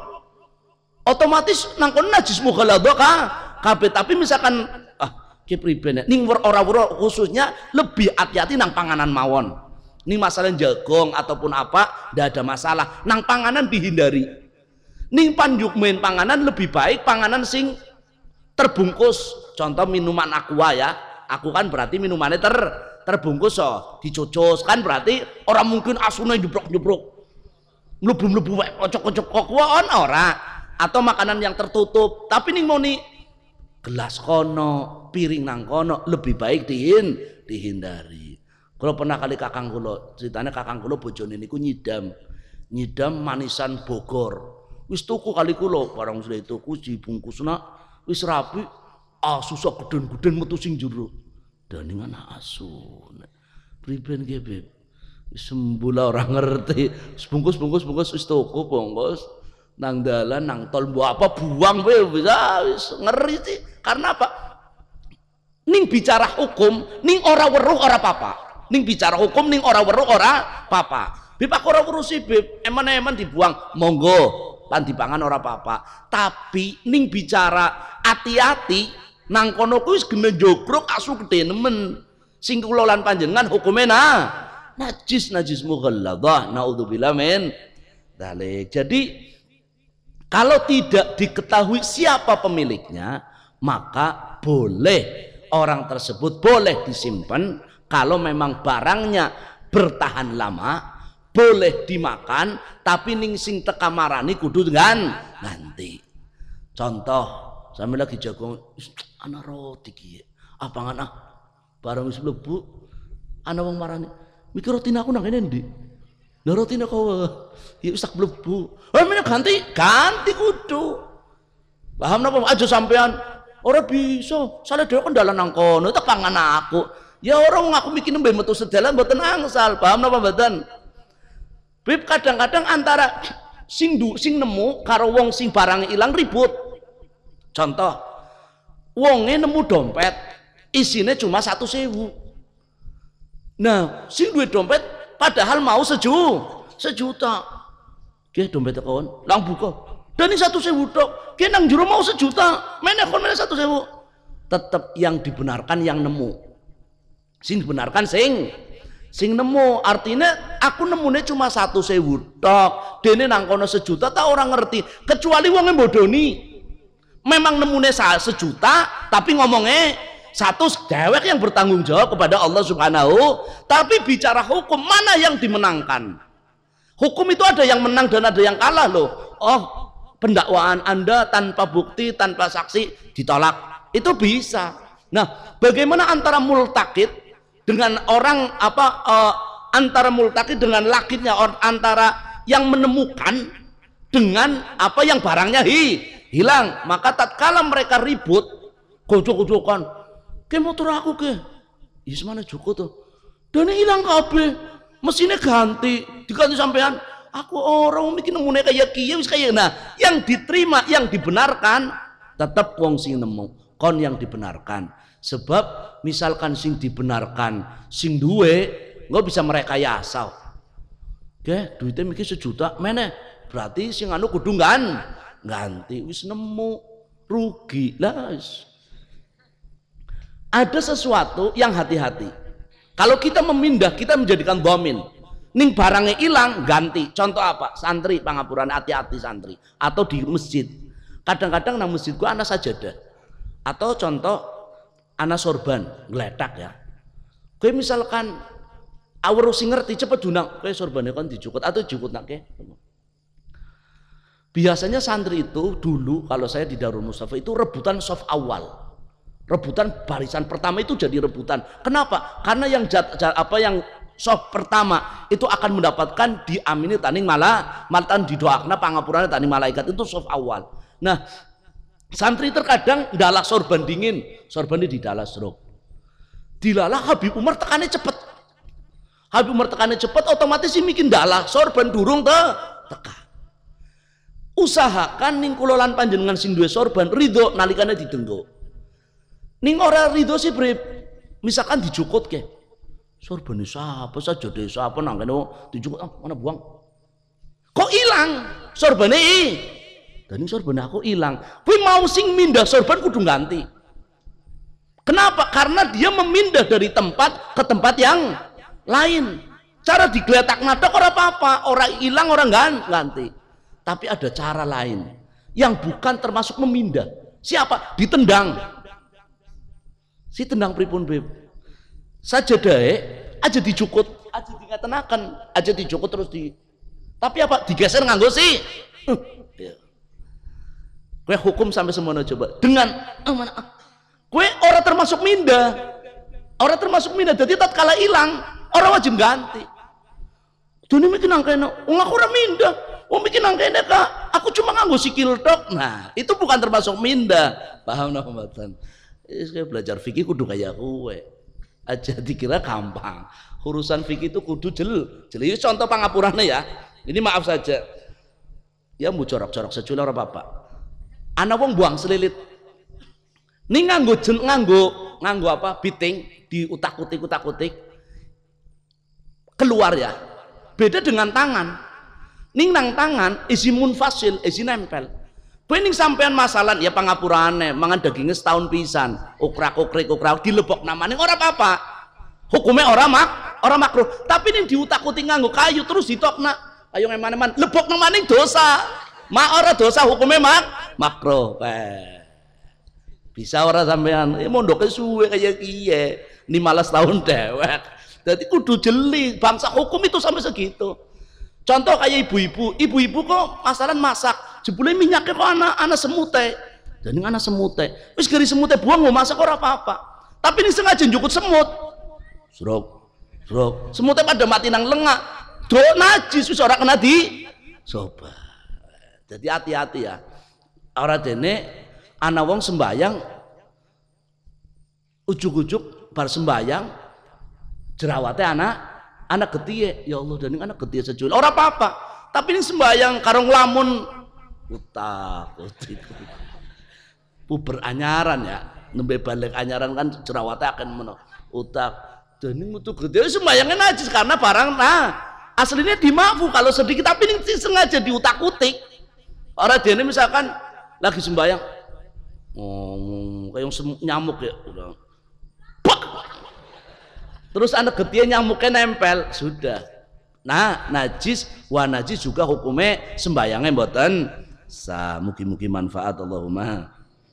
otomatis nang kono najis mughalladha ka kabeh. Tapi misalkan ah ki priben ning ora weruh khususnya lebih hati-hati nang panganan mawon. Ning masalah jagung ataupun apa ndak ada masalah. Nang panganan dihindari. Ning panjuk main panganan lebih baik panganan sing terbungkus. Contoh minuman aqua ya. Aku kan berarti minumannya ter terbungkus so, dicucus kan berarti orang mungkin asune jebrok-jebrok. Mlebu-mlebu wae kocok-kocok aqua on ora. Atau makanan yang tertutup. Tapi ning mau nih gelas kono, piring nang kono lebih baik dihin dihindari. Kalau pernah kali kakang kula, ceritanya kakang kula bojone niku nyidam. Nyidam manisan Bogor. Wis tuku kali kula barang sudah tuku dibungkusna wis rapi. Ah susah geden-geden metu sing jero. Dani anak asu. Priben ge, Beb? Sembula orang ngerti. Bungkus-bungkus bungkus wis tuku bungkus nang dalan nang tol mbok apa buang wae bisa wis ngeri sih. Karena apa? Ning bicara hukum, ning ora weruh ora apa-apa. Ning bicara hukum ning ora weruh ora apa-apa. Beb aku ora weruh sih, Beb. Eman-eman dibuang, monggo. Lan dipangan ora apa-apa. Tapi ning bicara hati-hati nang kono kuwi wis gene jogrok asu gede nemen. Sing kula lan panjenengan hukume nah najis najis mughalladhah. Naudzubillah min dzalik. Jadi kalau tidak diketahui siapa pemiliknya, maka boleh orang tersebut boleh disimpan kalau memang barangnya bertahan lama, boleh dimakan, tapi ning sing teka marani kudu dengan ganti. Contoh, sampe lagi jagung ana roti ki. Apa ngana barang wis mlebu ana wong marani. Mikir rotine aku nang kene ndi? Lah rotine kowe ya wis tak mlebu. Oh mene ganti, ganti kudu. Paham napa aja sampean ora bisa. Sale dhewe kan dalan nang kono tak pangan aku. Ya orang aku mikir nembe metu sedalan mboten angsal. Paham napa mboten? Bib kadang-kadang antara sing du, sing nemu karo wong sing barang ilang ribut. Contoh, wonge nemu dompet, isinya cuma satu sewu. Nah, sing duit dompet padahal mau seju, sejuta. Oke, dompetnya kawan, lang buka. Dan ini satu sewu dok. Oke, nang juru mau sejuta. Mana kon mana satu sewu. Tetap yang dibenarkan yang nemu. Sing dibenarkan sing, sing nemu. Artinya aku nemunya cuma satu sewu dok. Dene nang kono sejuta, tak orang ngerti. Kecuali wonge bodoni. Memang nemunya sejuta, tapi ngomongnya satu dewek yang bertanggung jawab kepada Allah Subhanahu. Tapi bicara hukum, mana yang dimenangkan? Hukum itu ada yang menang dan ada yang kalah loh. Oh, pendakwaan Anda tanpa bukti, tanpa saksi ditolak, itu bisa. Nah, bagaimana antara multakid dengan orang apa? Uh, antara multakid dengan lakitnya, antara yang menemukan dengan apa yang barangnya hi. hilang. Maka tatkala mereka ribut gojok-gojokan ke motor aku ke is mana cukup tuh dan hilang kabeh mesinnya ganti diganti sampean aku orang mikir nemune kayak kiye wis kayak nah yang diterima yang dibenarkan tetap wong sing nemu kon yang dibenarkan sebab misalkan sing dibenarkan sing duwe nggak bisa merekayasa oke duitnya mikir sejuta mana berarti sing anu kudu kan ganti wis nemu rugi lah. Ada sesuatu yang hati-hati. Kalau kita memindah kita menjadikan domin. Ning barangnya hilang ganti. Contoh apa? Santri pangapuran hati-hati santri atau di masjid. Kadang-kadang nang masjidku ana sajadah. Atau contoh ana sorban ngletak ya. Kowe misalkan awur sing ngerti cepet dunang kowe sorbane kon dijukut atau jukutnake. Biasanya santri itu dulu kalau saya di Darul Mustafa itu rebutan soft awal, rebutan barisan pertama itu jadi rebutan. Kenapa? Karena yang jat, jat, apa yang soft pertama itu akan mendapatkan diamini taning malah mantan didoakna pangapurana taning malaikat itu soft awal. Nah santri terkadang dalah sorban dingin, sorban ini didalah seruk. Dilalah Habib Umar tekannya cepet, Habib Umar tekannya cepet otomatis sih bikin dalah sorban durung te teka. usahakan ning kula lan panjenengan sing duwe sorban ridho nalikane didenggo. Ning ora ridho sih Brip, misalkan dijukutke. Sorbane sapa saja desa apa nang kene dijukut ah, mana buang. Kok ilang sorbane? Dan ini sorban aku hilang. Kuwi mau sing mindah sorban kudu ganti. Kenapa? Karena dia memindah dari tempat ke tempat yang lain. Cara digeletak ngadok ora apa-apa, orang hilang orang ganti. Tapi ada cara lain yang bukan termasuk memindah. Siapa? Ditendang. Si tendang pripun Beb? Sajadahe aja dicukut, aja dingatenaken, aja dicukut terus di. Tapi apa? Digeser nganggo si. Ya. Kue hukum sampai semuanya coba dengan oh mana kue orang termasuk mindah, orang termasuk mindah. Jadi tatkala hilang orang wajib ganti. Doni mikir nangkene, wong aku ora mindah, wong mikir nangkene kak, aku cuma nganggo sikil tok. Nah itu bukan termasuk mindah, paham napa mboten? Wis kowe belajar fikih kudu kaya kowe. Aja dikira gampang. Urusan fikih itu kudu jel. Jeli contoh pangapurane ya. Ini maaf saja. Ya mau corok-corok secula ora apa-apa. Ana wong buang selilit. Ning nganggo jen nganggo nganggo apa? Biting diutak-utik utak-utik. Keluar ya. Beda dengan tangan. Ning nang tangan isi munfasil, isi nempel. Kowe ning sampean masalah ya pangapurane, mangan dagingnya setahun pisan. Ukrak-ukrik ukrak dilebok namane ora apa-apa. Hukumnya ora mak, ora makruh. Tapi ning diutak-utik nganggo kayu terus ditokna. Ayo eman-eman lebok namane dosa. Mak ora dosa hukumnya mak makruh. Eh. Bisa ora sampean ya mondoke suwe kaya kiye. lima belas tahun dewek. Jadi kudu jeli bangsa hukum itu sampai segitu. Contoh kayak ibu-ibu, ibu-ibu kok masalah masak, jebule minyaknya kok anak anak semute. Jadi anak semute. Wis gari semute buang mau masak ora apa-apa. Tapi ini sengaja njukut semut. Srok. Srok. Semute pada mati nang lengak. Do najis wis ora kena di coba. Jadi hati-hati ya. Ora dene ana wong sembayang ujuk-ujuk bar sembayang jerawate anak anak getiye. Ya Allah dan ini anak getiye sejul. Ora apa-apa. Tapi ini sembayang karo nglamun utak utik. Puber anyaran ya. Nembe balik anyaran kan jerawate akan meno. Utak. Dan ini mutu gede sembayangnya najis karena barang nah aslinya dimafu kalau sedikit tapi ini sengaja diutak-utik. Orang dia ini misalkan lagi sembayang ngomong kayak nyamuk ya udah bak. Terus anak getinya nyamuknya nempel sudah. Nah najis wa najis juga hukumnya sembayangnya mboten sa mugi-mugi manfaat Allahumma.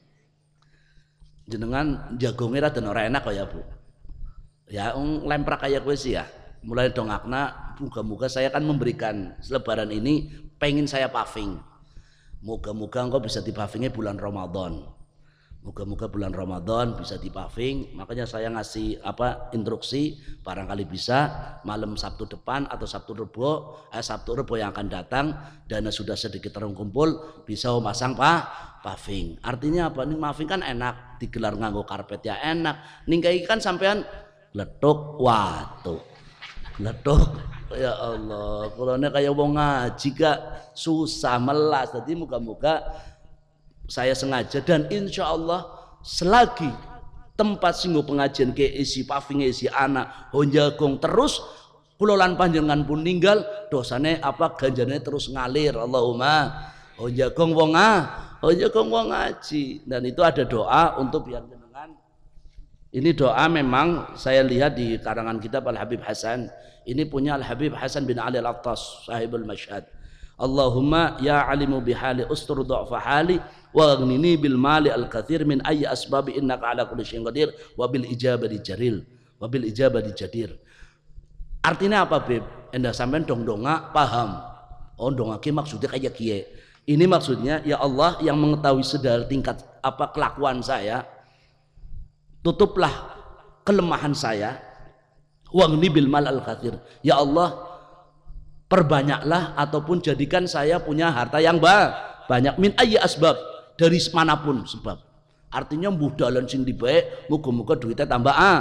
Jenengan jagongnya rada ora enak kok ya Bu. Ya lemprak kayak gue sih ya. Mulai dongakna moga-moga saya akan memberikan selebaran ini pengen saya paving. Moga-moga engkau bisa dipavingnya bulan Ramadan. Moga-moga bulan Ramadan bisa dipaving. Makanya saya ngasih apa instruksi barangkali bisa malam Sabtu depan atau Sabtu Rebo, eh, Sabtu Rebo yang akan datang dana sudah sedikit terkumpul bisa memasang pak paving. Artinya apa? Nih paving kan enak digelar nganggo karpet ya enak. Ning kayak kan sampean letuk watu. Letuk ya Allah. Kalau ini kayak wong ngaji gak susah melas. Jadi moga-moga saya sengaja dan insya Allah selagi tempat singgo pengajian ke isi paving isi anak honjagong terus kulolan panjenengan pun ninggal dosane apa ganjarnya terus ngalir Allahumma honjagong wong ah honjagong wong ngaji dan itu ada doa untuk biar jenengan ini doa memang saya lihat di karangan kitab Al Habib Hasan ini punya Al Habib Hasan bin Ali Al-Attas sahibul Mashhad Allahumma ya alimu bihali ustur du'fa hali wa aghnini bil mali al kathir min ayyi asbabi innaka ala kulli syai'in qadir wa bil ijabati jaril wa bil ijabati jadir. Artinya apa Beb? Endah sampean dong donga paham. Oh dongake maksudnya kayak kiye. Ini maksudnya ya Allah yang mengetahui sedar tingkat apa kelakuan saya. Tutuplah kelemahan saya. Wa aghnini bil mal al kathir. Ya Allah perbanyaklah ataupun jadikan saya punya harta yang banyak min ayyi asbab dari manapun sebab artinya mbuh dalan sing dibae muga-muga duitnya tambah ah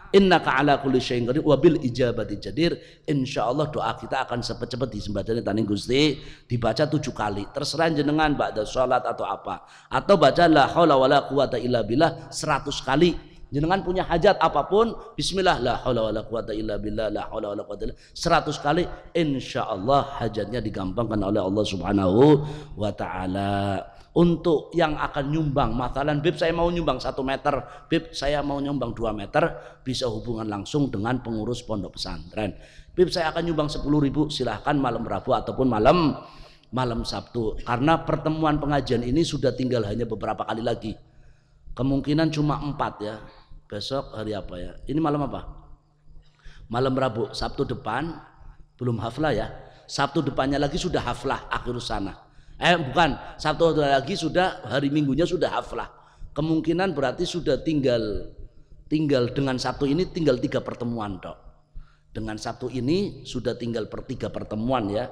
innaka ala kulli syai'in qadir wa bil ijabati jadir. Insyaallah doa kita akan cepat-cepat disembadani taning Gusti, dibaca tujuh kali. Terserah jenengan ba'da salat atau apa. Atau baca la haula wala quwata illa billah seratus kali. Jenengan punya hajat apapun, bismillah la haula wala quwata illa billah la haula wala quwata illa seratus kali, insyaallah hajatnya digampangkan oleh Allah Subhanahu wa taala. Untuk yang akan nyumbang, masalan Bib saya mau nyumbang satu meter, Bib saya mau nyumbang dua meter, bisa hubungan langsung dengan pengurus pondok pesantren. Bib saya akan nyumbang sepuluh ribu, silahkan malam Rabu ataupun malam malam Sabtu. Karena pertemuan pengajian ini sudah tinggal hanya beberapa kali lagi. Kemungkinan cuma empat ya. Besok hari apa ya? Ini malam apa? Malam Rabu, Sabtu depan belum haflah ya. Sabtu depannya lagi sudah haflah akhir sana. Eh bukan, Sabtu lagi sudah hari Minggunya sudah haflah. Kemungkinan berarti sudah tinggal tinggal dengan Sabtu ini tinggal tiga pertemuan dok. Dengan Sabtu ini sudah tinggal per tiga pertemuan ya.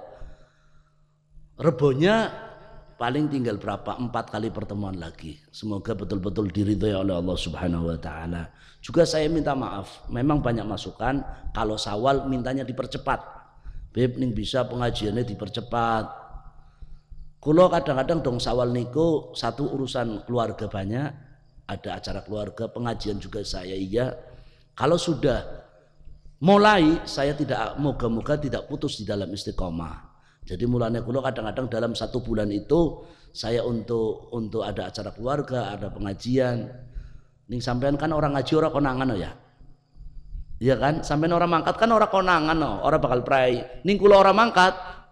Rebonya paling tinggal berapa? Empat kali pertemuan lagi. Semoga betul-betul diridhoi oleh Allah Subhanahu wa taala. Juga saya minta maaf, memang banyak masukan kalau Syawal mintanya dipercepat. Beb ning bisa pengajiannya dipercepat. Kulo kadang-kadang dong Syawal niku satu urusan keluarga banyak, ada acara keluarga, pengajian juga saya iya. Kalau sudah mulai saya tidak, moga-moga tidak putus di dalam istiqomah. Jadi mulanya kulo kadang-kadang dalam satu bulan itu saya untuk untuk ada acara keluarga, ada pengajian. Ning sampean kan orang ngaji orang konangan ya. Iya kan? Sampean orang mangkat kan orang konangan no, orang bakal prai. Ning kulo orang mangkat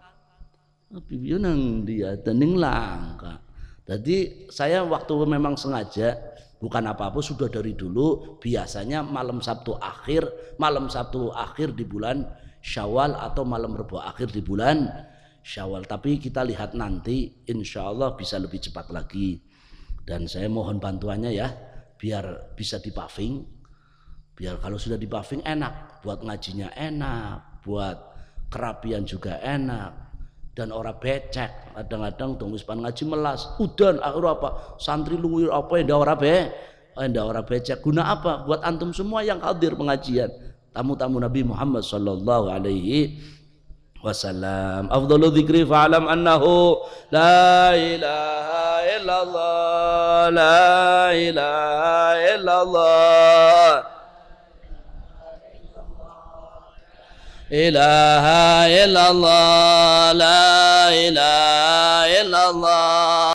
Bibiyo nang dia tening langka. Jadi saya waktu memang sengaja bukan apa-apa sudah dari dulu biasanya malam Sabtu akhir, malam Sabtu akhir di bulan Syawal atau malam Rebo akhir di bulan Syawal. Tapi kita lihat nanti insya Allah bisa lebih cepat lagi. Dan saya mohon bantuannya ya biar bisa dipaving. Biar kalau sudah dipaving enak, buat ngajinya enak, buat kerapian juga enak. Dan orang becek kadang-kadang dong wispan ngaji melas udan akhir apa santri luwir apa yang ora be ndak ora becek guna apa buat antum semua yang hadir pengajian tamu-tamu Nabi Muhammad sallallahu alaihi wasallam. Afdhalu dzikri fa'lam annahu la ilaha illallah la ilaha illallah ilaha illallah la ilaha illallah